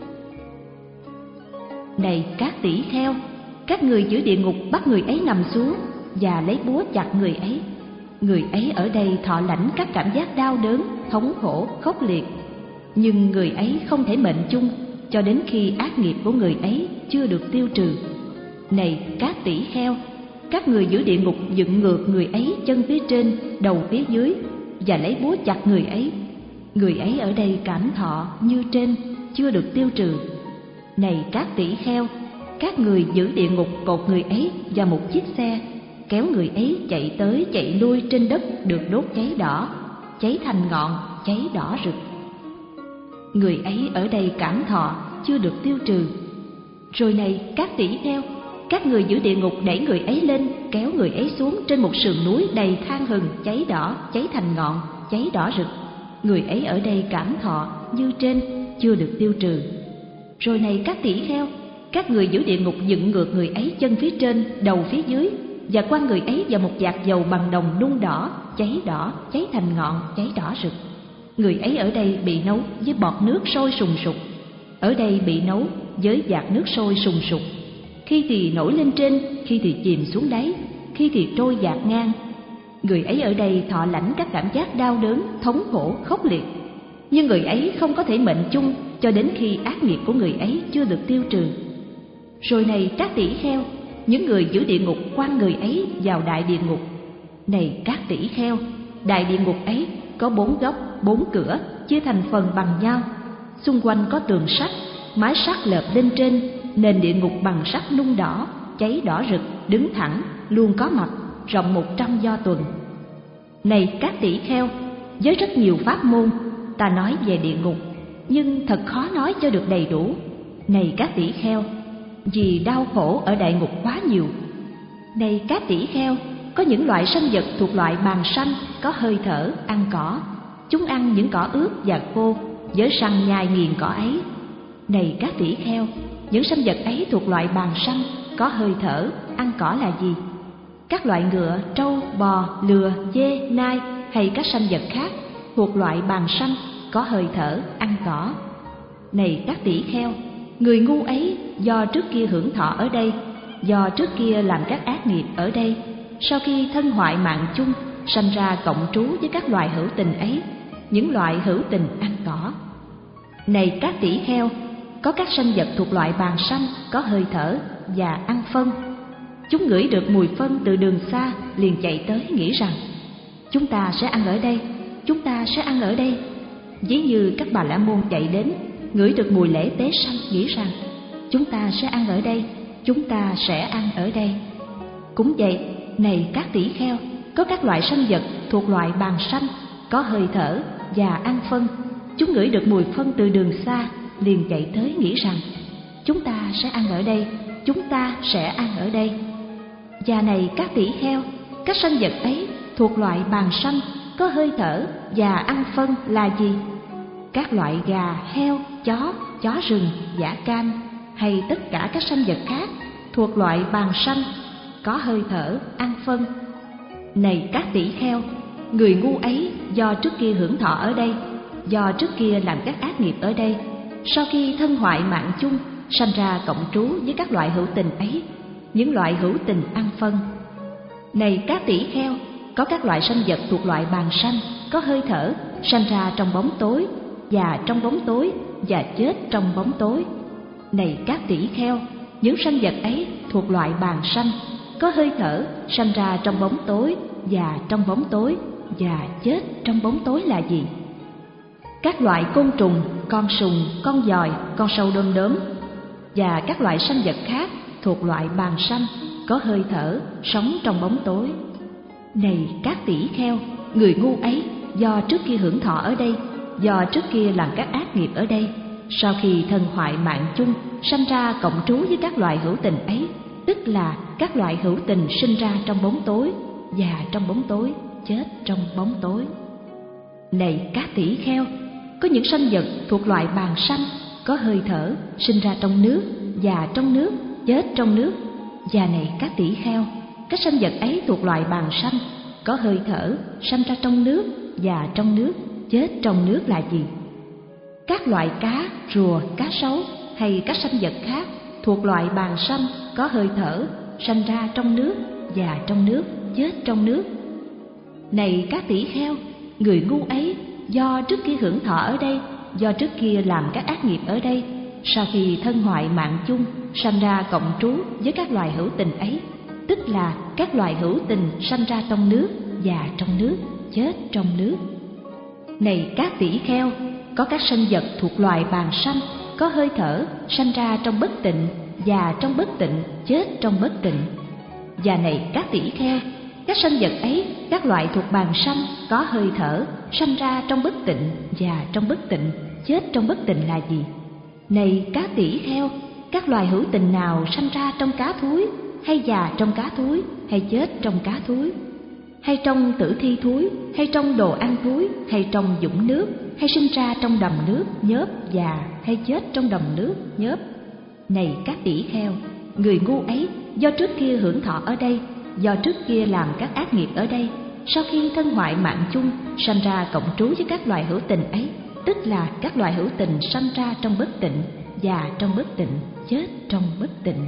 Này các tỷ kheo, các người giữ địa ngục bắt người ấy nằm xuống và lấy búa chặt người ấy. Người ấy ở đây thọ lãnh các cảm giác đau đớn, thống khổ, khốc liệt. Nhưng người ấy không thể mệnh chung cho đến khi ác nghiệp của người ấy chưa được tiêu trừ. Này các tỷ kheo, các người giữ địa ngục dựng ngược người ấy chân phía trên, đầu phía dưới, và lấy búa chặt người ấy. Người ấy ở đây cảm thọ như trên, chưa được tiêu trừ. Này các tỷ kheo, các người giữ địa ngục cột người ấy vào một chiếc xe, kéo người ấy chạy tới chạy lui trên đất được đốt cháy đỏ, cháy thành ngọn, cháy đỏ rực. Người ấy ở đây cảm thọ chưa được tiêu trừ. Rồi này các tỷ kheo, các người giữ địa ngục đẩy người ấy lên, kéo người ấy xuống trên một sườn núi đầy than hừng, cháy đỏ, cháy thành ngọn, cháy đỏ rực. Người ấy ở đây cảm thọ như trên, chưa được tiêu trừ. Rồi này các tỷ kheo, các người giữ địa ngục dựng ngược người ấy chân phía trên, đầu phía dưới, và quăng người ấy vào một vạc dầu bằng đồng nung đỏ, cháy đỏ, cháy thành ngọn, cháy đỏ rực. Người ấy ở đây bị nấu với bọt nước sôi sùng sục. Ở đây bị nấu với vạc nước sôi sùng sục. Khi thì nổi lên trên, khi thì chìm xuống đáy, khi thì trôi dạt ngang. Người ấy ở đây thọ lãnh các cảm giác đau đớn, thống khổ, khốc liệt. Nhưng người ấy không có thể mệnh chung cho đến khi ác nghiệp của người ấy chưa được tiêu trừ. Rồi này các tỷ kheo, những người giữ địa ngục quăng người ấy vào đại địa ngục. Này các tỷ kheo, đại địa ngục ấy có bốn góc, bốn cửa, chia thành phần bằng nhau, xung quanh có tường sắt, mái sắt lợp lên trên, nền địa ngục bằng sắt nung đỏ, cháy đỏ rực, đứng thẳng, luôn có mặt, rộng một trăm do tuần. Này các tỷ kheo, với rất nhiều pháp môn, ta nói về địa ngục, nhưng thật khó nói cho được đầy đủ. Này các tỷ kheo, vì đau khổ ở đại ngục quá nhiều. Này các tỷ kheo, có những loại sanh vật thuộc loại bàng sanh, có hơi thở, ăn cỏ. Chúng ăn những cỏ ướt và khô, với răng nhai nghiền cỏ ấy. Này các tỷ kheo, những sanh vật ấy thuộc loại bàng sanh, có hơi thở, ăn cỏ là gì? Các loại ngựa, trâu, bò, lừa, dê, nai hay các sanh vật khác thuộc loại bàng sanh, có hơi thở, ăn cỏ. Này các tỷ kheo, người ngu ấy do trước kia hưởng thọ ở đây, do trước kia làm các ác nghiệp ở đây, sau khi thân hoại mạng chung, sanh ra cộng trú với các loài hữu tình ấy, những loại hữu tình ăn cỏ. Này các tỷ kheo, có các sanh vật thuộc loại bàng sanh, có hơi thở và ăn phân. Chúng ngửi được mùi phân từ đường xa, liền chạy tới nghĩ rằng chúng ta sẽ ăn ở đây, chúng ta sẽ ăn ở đây. Ví như các bà la môn chạy đến, ngửi được mùi lễ tế sanh, nghĩ rằng chúng ta sẽ ăn ở đây, chúng ta sẽ ăn ở đây. Cũng vậy, này các tỷ kheo, có các loại sanh vật thuộc loại bàng sanh, có hơi thở và ăn phân. Chúng ngửi được mùi phân từ đường xa, liền chạy tới nghĩ rằng chúng ta sẽ ăn ở đây, chúng ta sẽ ăn ở đây. Và này các tỷ kheo, các sanh vật ấy thuộc loại bàng sanh, có hơi thở và ăn phân là gì? Các loại gà, heo, chó, chó rừng, dã cam hay tất cả các sanh vật khác thuộc loại bàng sanh, có hơi thở, ăn phân. Này các tỷ kheo, người ngu ấy do trước kia hưởng thọ ở đây, do trước kia làm các ác nghiệp ở đây, sau khi thân hoại mạng chung, sanh ra cộng trú với các loại hữu tình ấy, những loại hữu tình ăn phân. Này các tỷ kheo, có các loại sanh vật thuộc loại bàng sanh, có hơi thở, sanh ra trong bóng tối, và trong bóng tối, và chết trong bóng tối. Này các tỷ kheo, những sanh vật ấy thuộc loại bàng sanh, có hơi thở, sanh ra trong bóng tối, và trong bóng tối, và chết trong bóng tối là gì? Các loại côn trùng, con sùng, con giòi, con sâu đom đóm, và các loại sanh vật khác thuộc loại bàng sanh, có hơi thở, sống trong bóng tối. Này các tỷ kheo, người ngu ấy do trước kia hưởng thọ ở đây, do trước kia làm các ác nghiệp ở đây, sau khi thân hoại mạng chung, sanh ra cộng trú với các loại hữu tình ấy, tức là các loại hữu tình sinh ra trong bóng tối, và trong bóng tối, chết trong bóng tối. Này các tỷ kheo, có những sanh vật thuộc loại bàng sanh, có hơi thở, sinh ra trong nước, và trong nước, chết trong nước. Và này các tỷ kheo, các sanh vật ấy thuộc loại bàng sanh, có hơi thở, sanh ra trong nước, và trong nước, chết trong nước là gì? Các loại cá, rùa, cá sấu hay các sanh vật khác thuộc loại bàng sanh, có hơi thở, sanh ra trong nước, và trong nước, chết trong nước. Này các tỷ kheo, người ngu ấy do trước kia hưởng thọ ở đây, do trước kia làm các ác nghiệp ở đây, sau khi thân hoại mạng chung, sanh ra cộng trú với các loài hữu tình ấy, tức là các loài hữu tình sanh ra trong nước, và trong nước, chết trong nước. Này các tỷ kheo, có các sanh vật thuộc loài bàng sanh, có hơi thở, sanh ra trong bất tịnh, và trong bất tịnh, chết trong bất tịnh. Và này các tỷ kheo, các sanh vật ấy, các loại thuộc bàng sanh, có hơi thở, sanh ra trong bất tịnh, và trong bất tịnh, chết trong bất tịnh là gì? Này các tỷ kheo, các loài hữu tình nào sanh ra trong cá thúi, hay già trong cá thúi, hay chết trong cá thúi, hay trong tử thi thúi, hay trong đồ ăn thúi, hay trong dũng nước, hay sinh ra trong đầm nước nhớp già, hay chết trong đầm nước nhớp? Này các tỷ kheo, người ngu ấy do trước kia hưởng thọ ở đây, do trước kia làm các ác nghiệp ở đây, sau khi thân hoại mạng chung, sanh ra cộng trú với các loài hữu tình ấy, tức là các loài hữu tình sanh ra trong bất tịnh, và trong bất tịnh, chết trong bất tịnh.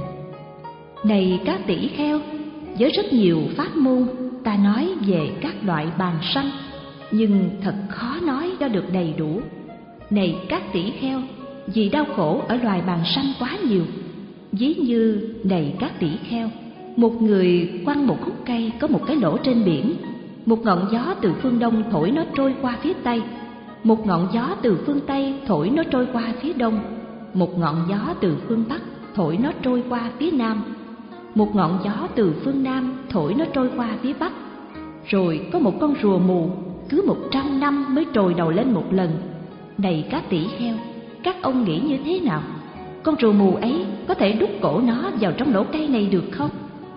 Này các tỷ kheo, với rất nhiều pháp môn, ta nói về các loại bàng sanh, nhưng thật khó nói cho được đầy đủ. Này các tỷ kheo, vì đau khổ ở loài bàng sanh quá nhiều. Ví như, này các tỷ kheo, một người quăng một khúc cây có một cái lỗ trên biển, một ngọn gió từ phương đông thổi nó trôi qua phía tây. một ngọn gió từ phương Tây thổi nó trôi qua phía Đông, một ngọn gió từ phương Bắc thổi nó trôi qua phía Nam, một ngọn gió từ phương Nam thổi nó trôi qua phía Bắc. Rồi có một con rùa mù cứ một trăm năm mới trồi đầu lên một lần. Này các tỷ kheo, các ông nghĩ như thế nào? Con rùa mù ấy có thể đút cổ nó vào trong lỗ cây này được không?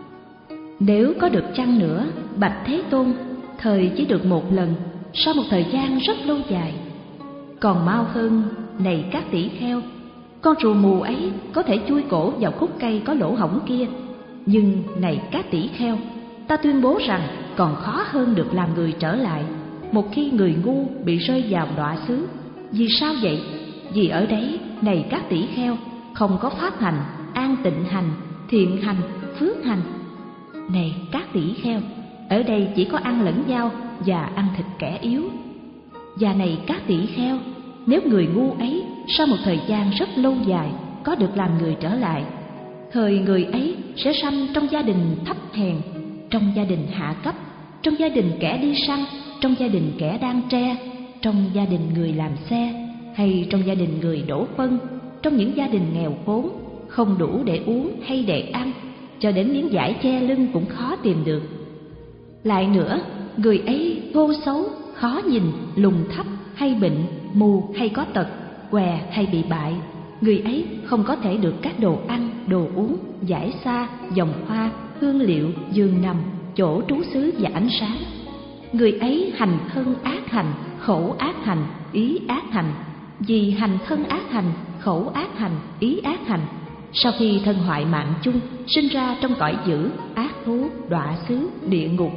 Nếu có được chăng nữa, bạch Thế Tôn, thời chỉ được một lần, sau một thời gian rất lâu dài. Còn mau hơn, này các tỷ kheo, con rùa mù ấy có thể chui cổ vào khúc cây có lỗ hổng kia. Nhưng này các tỷ kheo, ta tuyên bố rằng còn khó hơn được làm người trở lại một khi người ngu bị rơi vào đọa xứ. Vì sao vậy? Vì ở đấy, này các tỷ kheo, không có pháp hành, an tịnh hành, thiện hành, phước hành. Này các tỷ kheo, ở đây chỉ có ăn lẫn nhau và ăn thịt kẻ yếu. Và này các tỷ kheo, nếu người ngu ấy sau một thời gian rất lâu dài có được làm người trở lại, thời người ấy sẽ sanh trong gia đình thấp hèn, trong gia đình hạ cấp, trong gia đình kẻ đi săn, trong gia đình kẻ đan tre, trong gia đình người làm xe, hay trong gia đình người đổ phân, trong những gia đình nghèo khốn, không đủ để uống hay để ăn, cho đến miếng vải che lưng cũng khó tìm được. Lại nữa, người ấy thô xấu, khó nhìn, lùn thấp hay bệnh, mù hay có tật, què hay bị bại. Người ấy không có thể được các đồ ăn, đồ uống, giải xa, vòng hoa, hương liệu, giường nằm, chỗ trú xứ và ánh sáng. Người ấy hành thân ác hành, khẩu ác hành, ý ác hành. Vì hành thân ác hành, khẩu ác hành, ý ác hành, sau khi thân hoại mạng chung, sinh ra trong cõi dữ, ác thú, đọa xứ, địa ngục.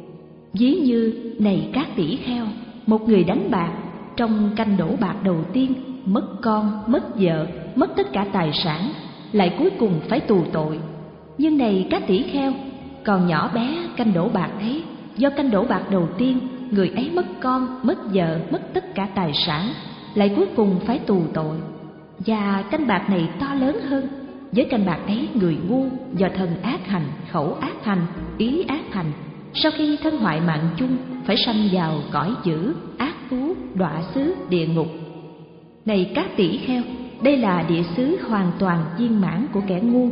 Ví như, này các tỷ kheo, một người đánh bạc, trong canh đổ bạc đầu tiên, mất con, mất vợ, mất tất cả tài sản, lại cuối cùng phải tù tội. Nhưng này các tỷ kheo, còn nhỏ bé canh đổ bạc ấy, do canh đổ bạc đầu tiên, người ấy mất con, mất vợ, mất tất cả tài sản, lại cuối cùng phải tù tội. Và canh bạc này to lớn hơn, với canh bạc ấy người ngu do thân ác hành, khẩu ác hành, ý ác hành, sau khi thân hoại mạng chung phải sanh vào cõi dữ, ác thú, đọa xứ, địa ngục. Này các tỷ kheo, đây là địa xứ hoàn toàn viên mãn của kẻ ngu.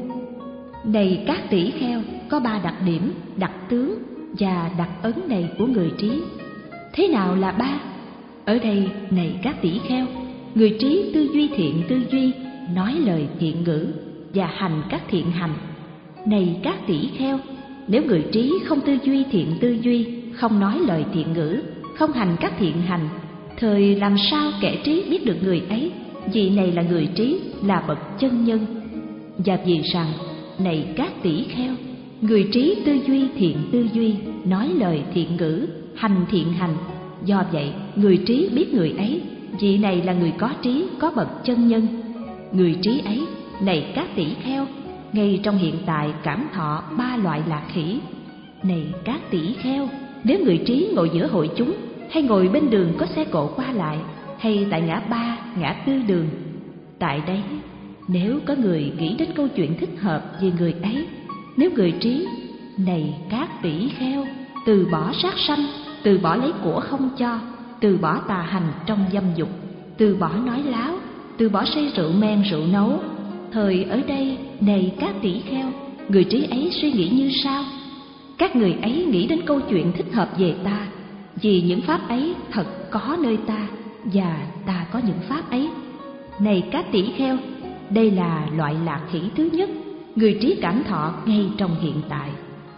Này các tỷ kheo, có ba đặc điểm, đặc tướng và đặc ấn này của người trí. Thế nào là ba? Ở đây, này các tỷ kheo, người trí tư duy thiện tư duy, nói lời thiện ngữ và hành các thiện hành. Này các tỷ kheo, nếu người trí không tư duy thiện tư duy, không nói lời thiện ngữ, không hành các thiện hành, thời làm sao kẻ trí biết được người ấy, vì này là người trí, là bậc chân nhân. Và vì rằng, này các tỷ kheo, người trí tư duy thiện tư duy, nói lời thiện ngữ, hành thiện hành, do vậy người trí biết người ấy, vị này là người có trí, có bậc chân nhân. Người trí ấy, này các tỷ kheo, ngay trong hiện tại cảm thọ ba loại lạc hỷ. Này các tỷ kheo, nếu người trí ngồi giữa hội chúng, hay ngồi bên đường có xe cộ qua lại, hay tại ngã ba, ngã tư đường, tại đấy, nếu có người nghĩ đến câu chuyện thích hợp về người ấy, nếu người trí, này các tỷ kheo, từ bỏ sát sanh, từ bỏ lấy của không cho, từ bỏ tà hành trong dâm dục, từ bỏ nói láo, từ bỏ say rượu men rượu nấu, thời ở đây, này các tỷ kheo, người trí ấy suy nghĩ như sau: các người ấy nghĩ đến câu chuyện thích hợp về ta, vì những pháp ấy thật có nơi ta, và ta có những pháp ấy. Này các tỷ kheo, đây là loại lạc hỷ thứ nhất, người trí cảm thọ ngay trong hiện tại.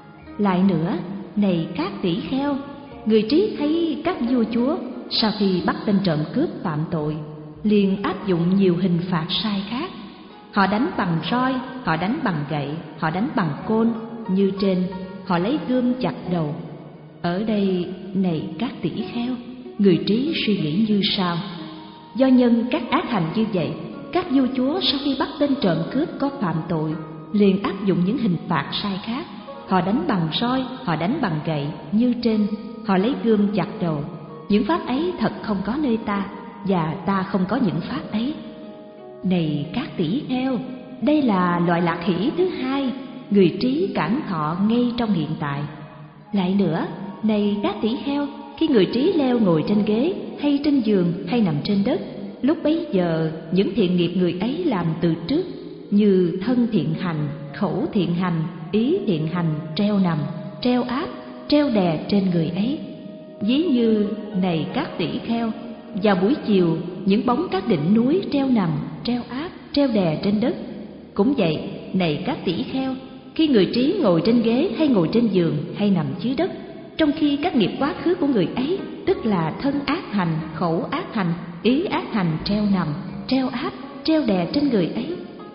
Lại nữa, này các tỷ kheo, người trí thấy các vua chúa sau khi bắt tên trộm cướp phạm tội, liền áp dụng nhiều hình phạt sai khác. Họ đánh bằng roi, họ đánh bằng gậy, họ đánh bằng côn, như trên, họ lấy gươm chặt đầu. Ở đây, này các tỷ kheo, người trí suy nghĩ như sau: do nhân các ác hành như vậy, các vua chúa sau khi bắt tên trộm cướp có phạm tội, liền áp dụng những hình phạt sai khác. Họ đánh bằng roi, họ đánh bằng gậy, như trên, họ lấy gươm chặt đầu. Những pháp ấy thật không có nơi ta, và ta không có những pháp ấy. Này các tỷ kheo, đây là loại lạc hỷ thứ hai, người trí cảm thọ ngay trong hiện tại. Lại nữa, này các tỷ kheo, khi người trí leo ngồi trên ghế, hay trên giường hay nằm trên đất, lúc bấy giờ những thiện nghiệp người ấy làm từ trước, như thân thiện hành, khẩu thiện hành, ý thiện hành treo nằm, treo áp, treo đè trên người ấy. Ví như này các tỷ kheo, vào buổi chiều những bóng các đỉnh núi treo nằm, treo áp, treo đè trên đất. Cũng vậy, này các tỷ kheo, khi người trí ngồi trên ghế hay ngồi trên giường hay nằm dưới đất, trong khi các nghiệp quá khứ của người ấy, tức là thân ác hành, khẩu ác hành, ý ác hành treo nằm, treo áp, treo đè trên người ấy.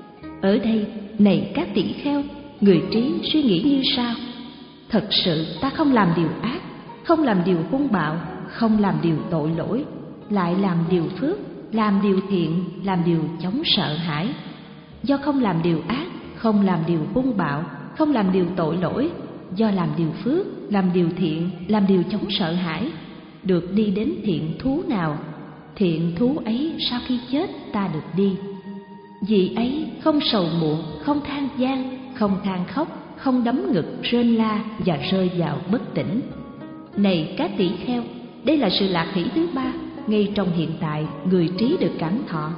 Ở đây, này các tỷ kheo, người trí suy nghĩ như sau: thật sự ta không làm điều ác, không làm điều hung bạo, không làm điều tội lỗi, lại làm điều phước, làm điều thiện, làm điều chống sợ hãi. Do không làm điều ác, không làm điều hung bạo, không làm điều tội lỗi, do làm điều phước, làm điều thiện, làm điều chống sợ hãi, được đi đến thiện thú nào. Thiện thú ấy sau khi chết ta được đi. Vì ấy không sầu muộn, không than van, không than khóc, không đấm ngực, rên la và rơi vào bất tỉnh. Này các tỷ kheo, đây là sự lạc hỷ thứ ba, ngay trong hiện tại người trí được cảm thọ.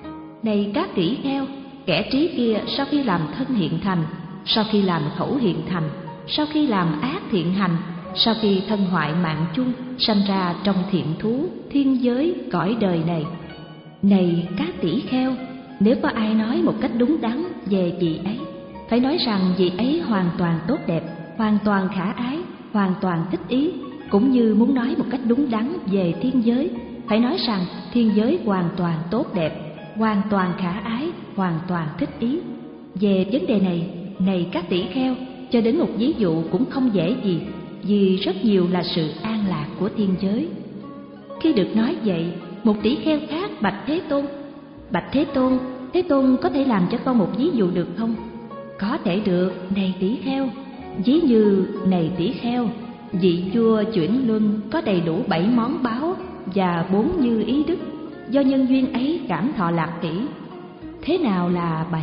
Này các tỷ kheo, kẻ trí kia sau khi làm thân hiện thành, sau khi làm khẩu hiện thành, sau khi làm ác thiện hành, sau khi thân hoại mạng chung, sanh ra trong thiện thú, thiên giới, cõi đời này. Này các tỷ kheo, nếu có ai nói một cách đúng đắn về vị ấy, phải nói rằng vị ấy hoàn toàn tốt đẹp, hoàn toàn khả ái, hoàn toàn thích ý. Cũng như muốn nói một cách đúng đắn về thiên giới, phải nói rằng thiên giới hoàn toàn tốt đẹp, hoàn toàn khả ái, hoàn toàn thích ý. Về vấn đề này, này các tỷ kheo, cho đến một ví dụ cũng không dễ gì, vì rất nhiều là sự an lạc của thiên giới. Khi được nói vậy, một tỷ kheo khác bạch Thế Tôn: bạch Thế Tôn, Thế Tôn có thể làm cho con một ví dụ được không? Có thể được, này tỷ kheo. Ví như, này tỷ kheo, vị vua chuyển luân có đầy đủ bảy món báo và bốn như ý đức, do nhân duyên ấy cảm thọ lạc kỷ. Thế nào là bảy?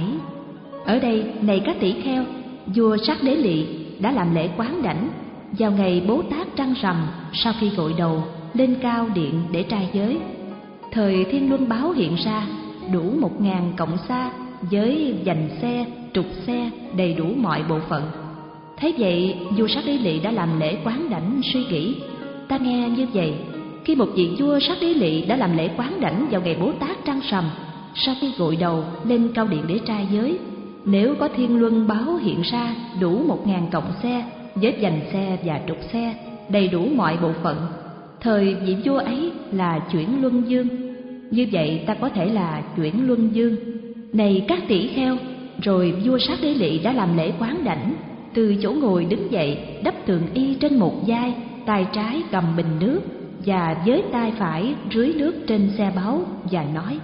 Ở đây, này các tỷ kheo, vua Sắc Đế Lị đã làm lễ quán đảnh vào ngày Bố Tát trăng rằm, sau khi gội đầu lên cao điện để trai giới. Thời thiên luân báo hiện ra đủ một ngàn cộng xa với dành xe, trục xe, đầy đủ mọi bộ phận. Thế vậy, vua Sắc Đế Lị đã làm lễ quán đảnh suy nghĩ: ta nghe như vậy, khi một vị vua Sắc Đế Lị đã làm lễ quán đảnh vào ngày Bố Tát trăng rằm, sau khi gội đầu lên cao điện để trai giới, nếu có thiên luân báo hiện ra đủ một ngàn cộng xe với dành xe và trục xe, đầy đủ mọi bộ phận, thời vị vua ấy là chuyển luân dương. Như vậy ta có thể là chuyển luân dương. Này các tỷ kheo, rồi vua Sắc Đế Lị đã làm lễ quán đảnh, từ chỗ ngồi đứng dậy, đắp thường y trên một vai, tay trái cầm bình nước và với tay phải rưới nước trên xe báu và nói: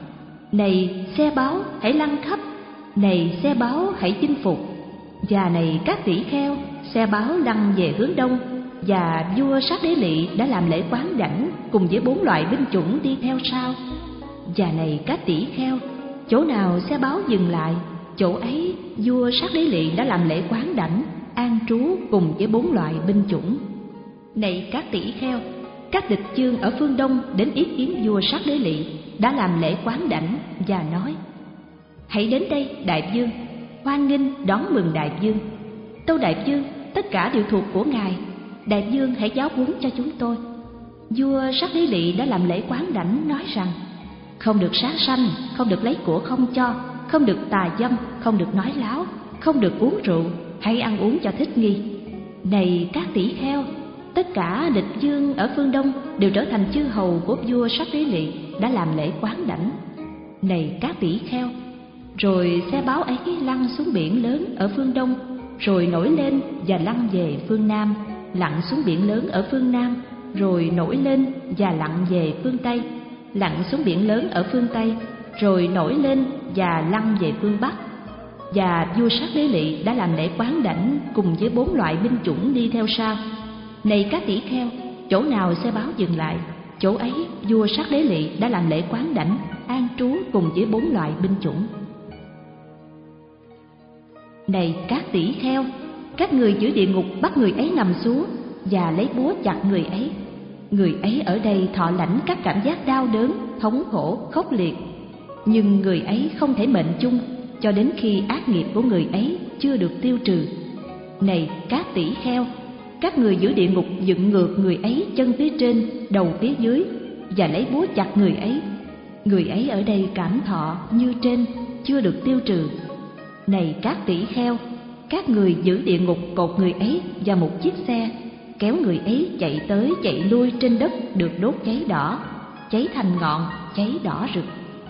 này xe báu hãy lăn khắp, này xe báu hãy chinh phục. Và này các tỷ kheo, xe báu lăn về hướng đông, và vua Sắc Đế Lị đã làm lễ quán đảnh cùng với bốn loại binh chủng đi theo sau. Và này các tỷ kheo, chỗ nào xe báu dừng lại, chỗ ấy vua Sắc Đế Lị đã làm lễ quán đảnh an trú cùng với bốn loại binh chủng. Này các tỷ kheo, các địch chương ở phương đông đến ý kiến vua Sắc Đế Lị đã làm lễ quán đảnh và nói: hãy đến đây đại vương, hoan nghênh đón mừng đại vương. Tâu đại vương, tất cả đều thuộc của ngài, đại vương hãy giáo huấn cho chúng tôi. Vua Sắc Đế Lị đã làm lễ quán đảnh nói rằng: không được sát sanh, không được lấy của không cho, không được tà dâm, không được nói láo, không được uống rượu, hãy ăn uống cho thích nghi. Này các tỷ kheo, tất cả địch vương ở phương đông đều trở thành chư hầu của vua Sắc Đế Lị đã làm lễ quán đảnh. Này các tỷ kheo, rồi xe báo ấy lăn xuống biển lớn ở phương đông, rồi nổi lên và lăn về phương nam, lặn xuống biển lớn ở phương nam, rồi nổi lên và lặn về phương tây, lặn xuống biển lớn ở phương tây, rồi nổi lên và lăn về phương bắc. Và vua Sắc Đế Lị đã làm lễ quán đảnh cùng với bốn loại binh chủng đi theo sau. Này các tỷ kheo, chỗ nào xe báo dừng lại, chỗ ấy vua Sắc Đế Lị đã làm lễ quán đảnh an trú cùng với bốn loại binh chủng. Này các tỷ kheo, các người giữa địa ngục bắt người ấy nằm xuống và lấy búa chặt người ấy. người ấy ở đây thọ lãnh các cảm giác đau đớn, thống khổ, khốc liệt. Nhưng người ấy không thể mệnh chung cho đến khi ác nghiệp của người ấy chưa được tiêu trừ. Này các tỷ kheo, các người giữ địa ngục dựng ngược người ấy chân phía trên, đầu phía dưới và lấy búa chặt người ấy. Người ấy ở đây cảm thọ như trên, chưa được tiêu trừ. Này các tỷ kheo, các người giữ địa ngục cột người ấy vào một chiếc xe, kéo người ấy chạy tới chạy lui trên đất được đốt cháy đỏ, cháy thành ngọn, cháy đỏ rực.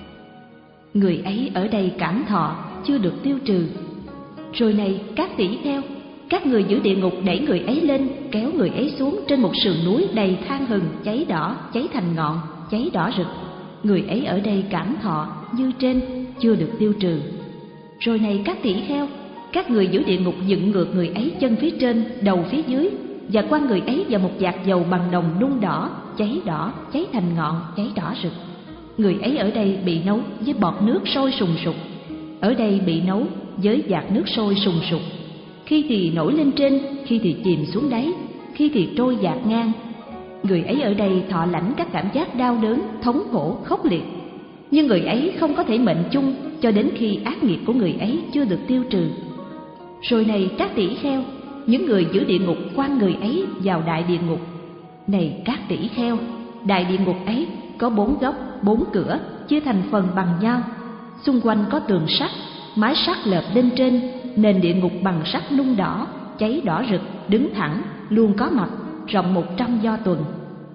Người ấy ở đây cảm thọ chưa được tiêu trừ. Rồi này các tỷ kheo, các người giữ địa ngục đẩy người ấy lên, kéo người ấy xuống trên một sườn núi đầy than hừng, cháy đỏ, cháy thành ngọn, cháy đỏ rực. Người ấy ở đây cảm thọ như trên, chưa được tiêu trừ. Rồi này các tỷ kheo, các người giữ địa ngục dựng ngược người ấy chân phía trên, đầu phía dưới và quăng người ấy vào một vạc dầu bằng đồng nung đỏ, cháy đỏ, cháy thành ngọn, cháy đỏ rực. Người ấy ở đây bị nấu với bọt nước sôi sùng sục, ở đây bị nấu với vạc nước sôi sùng sục. Khi thì nổi lên trên, khi thì chìm xuống đáy, khi thì trôi dạt ngang. Người ấy ở đây thọ lãnh các cảm giác đau đớn, thống khổ, khốc liệt. Nhưng người ấy không có thể mệnh chung cho đến khi ác nghiệp của người ấy chưa được tiêu trừ. Rồi này các tỷ kheo, những người giữ địa ngục quăng người ấy vào đại địa ngục. Này các tỷ kheo, đại địa ngục ấy có bốn góc, bốn cửa, chia thành phần bằng nhau. Xung quanh có tường sắt, mái sắt lợp lên trên, nền địa ngục bằng sắt nung đỏ, cháy đỏ rực, đứng thẳng, luôn có mạch, rộng một trăm do tuần.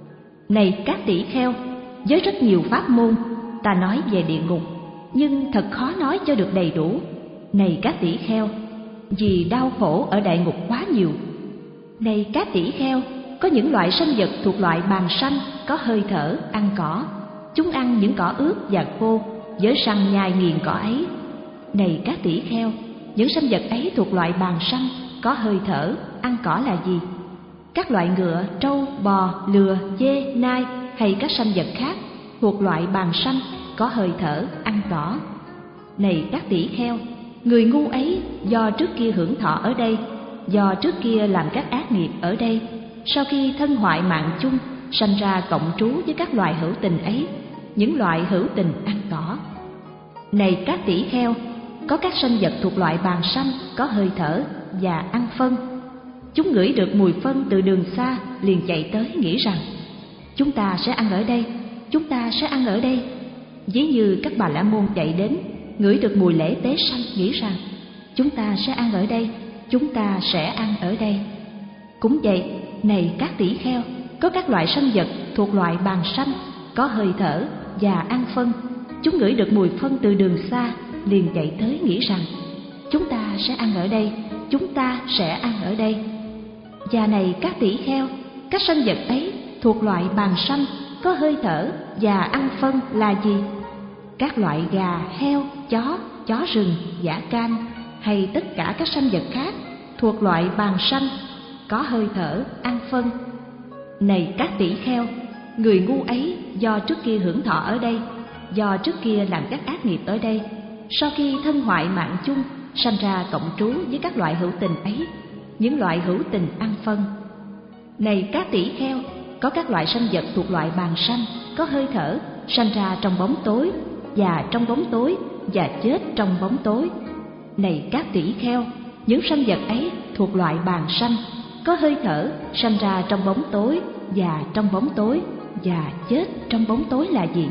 Này các tỷ kheo, với rất nhiều pháp môn, ta nói về địa ngục, nhưng thật khó nói cho được đầy đủ. Này các tỷ kheo, vì đau khổ ở đại ngục quá nhiều. Này các tỷ kheo, có những loại sanh vật thuộc loại bàng sanh, có hơi thở, ăn cỏ. Chúng ăn những cỏ ướt và khô, với săn nhai nghiền cỏ ấy. Này các tỷ kheo, những sanh vật ấy thuộc loại bàng sanh, có hơi thở, ăn cỏ là gì? Các loại ngựa, trâu, bò, lừa, dê, nai hay các sanh vật khác thuộc loại bàng sanh, có hơi thở, ăn cỏ. Này các tỷ kheo, người ngu ấy do trước kia hưởng thọ ở đây, do trước kia làm các ác nghiệp ở đây, sau khi thân hoại mạng chung, sanh ra cộng trú với các loài hữu tình ấy, những loại hữu tình ăn cỏ. Này các tỷ kheo, có các sanh vật thuộc loại bàng sanh, có hơi thở và ăn phân. Chúng ngửi được mùi phân từ đường xa, liền chạy tới nghĩ rằng chúng ta sẽ ăn ở đây, chúng ta sẽ ăn ở đây. Ví như các bà la môn chạy đến, ngửi được mùi lễ tế sanh, nghĩ rằng chúng ta sẽ ăn ở đây, chúng ta sẽ ăn ở đây. Cũng vậy, này các tỷ kheo, có các loại sanh vật thuộc loại bàng sanh, có hơi thở và ăn phân. Chúng ngửi được mùi phân từ đường xa, liền chạy tới nghĩ rằng chúng ta sẽ ăn ở đây, chúng ta sẽ ăn ở đây. Và này các tỷ kheo, các sanh vật ấy thuộc loại bàng sanh, có hơi thở và ăn phân là gì? Các loại gà, heo, chó, chó rừng, dã cam hay tất cả các sanh vật khác thuộc loại bàng sanh, có hơi thở, ăn phân. Này các tỷ kheo, người ngu ấy do trước kia hưởng thọ ở đây, do trước kia làm các ác nghiệp ở đây, sau khi thân hoại mạng chung, sanh ra cộng trú với các loại hữu tình ấy, những loại hữu tình ăn phân. Này các tỷ kheo, có các loại sanh vật thuộc loại bàng sanh, có hơi thở, sanh ra trong bóng tối, và trong bóng tối, và chết trong bóng tối. Này các tỷ kheo, những sanh vật ấy thuộc loại bàng sanh, có hơi thở, sanh ra trong bóng tối, và trong bóng tối, và chết trong bóng tối là gì?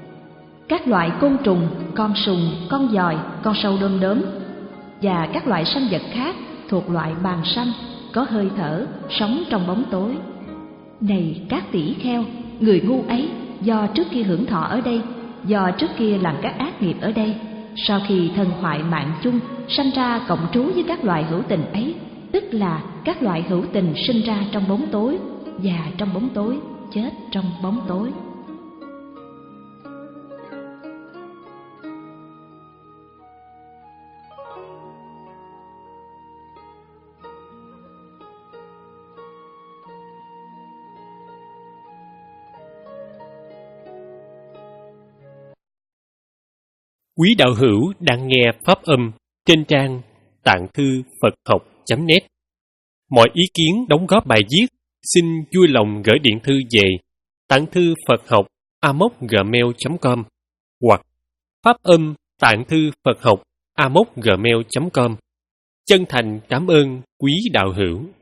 Các loại côn trùng, con sùng, con giòi, con sâu đom đóm và các loại sanh vật khác thuộc loại bàng sanh, có hơi thở, sống trong bóng tối. Này các tỷ kheo, người ngu ấy do trước kia hưởng thọ ở đây, do trước kia làm các ác nghiệp ở đây, sau khi thân hoại mạng chung, sanh ra cộng trú với các loài hữu tình ấy, tức là các loại hữu tình sinh ra trong bóng tối, và trong bóng tối, chết trong bóng tối. Quý đạo hữu đang nghe pháp âm trên trang tạng thư Phật học chấm net. Mọi ý kiến đóng góp bài viết xin vui lòng gửi điện thư về tặng thư Phật học a m o c gmail chấm com hoặc phát âm tặng thư Phật học a m o c gmail chấm com. Chân thành cảm ơn quý đạo hữu.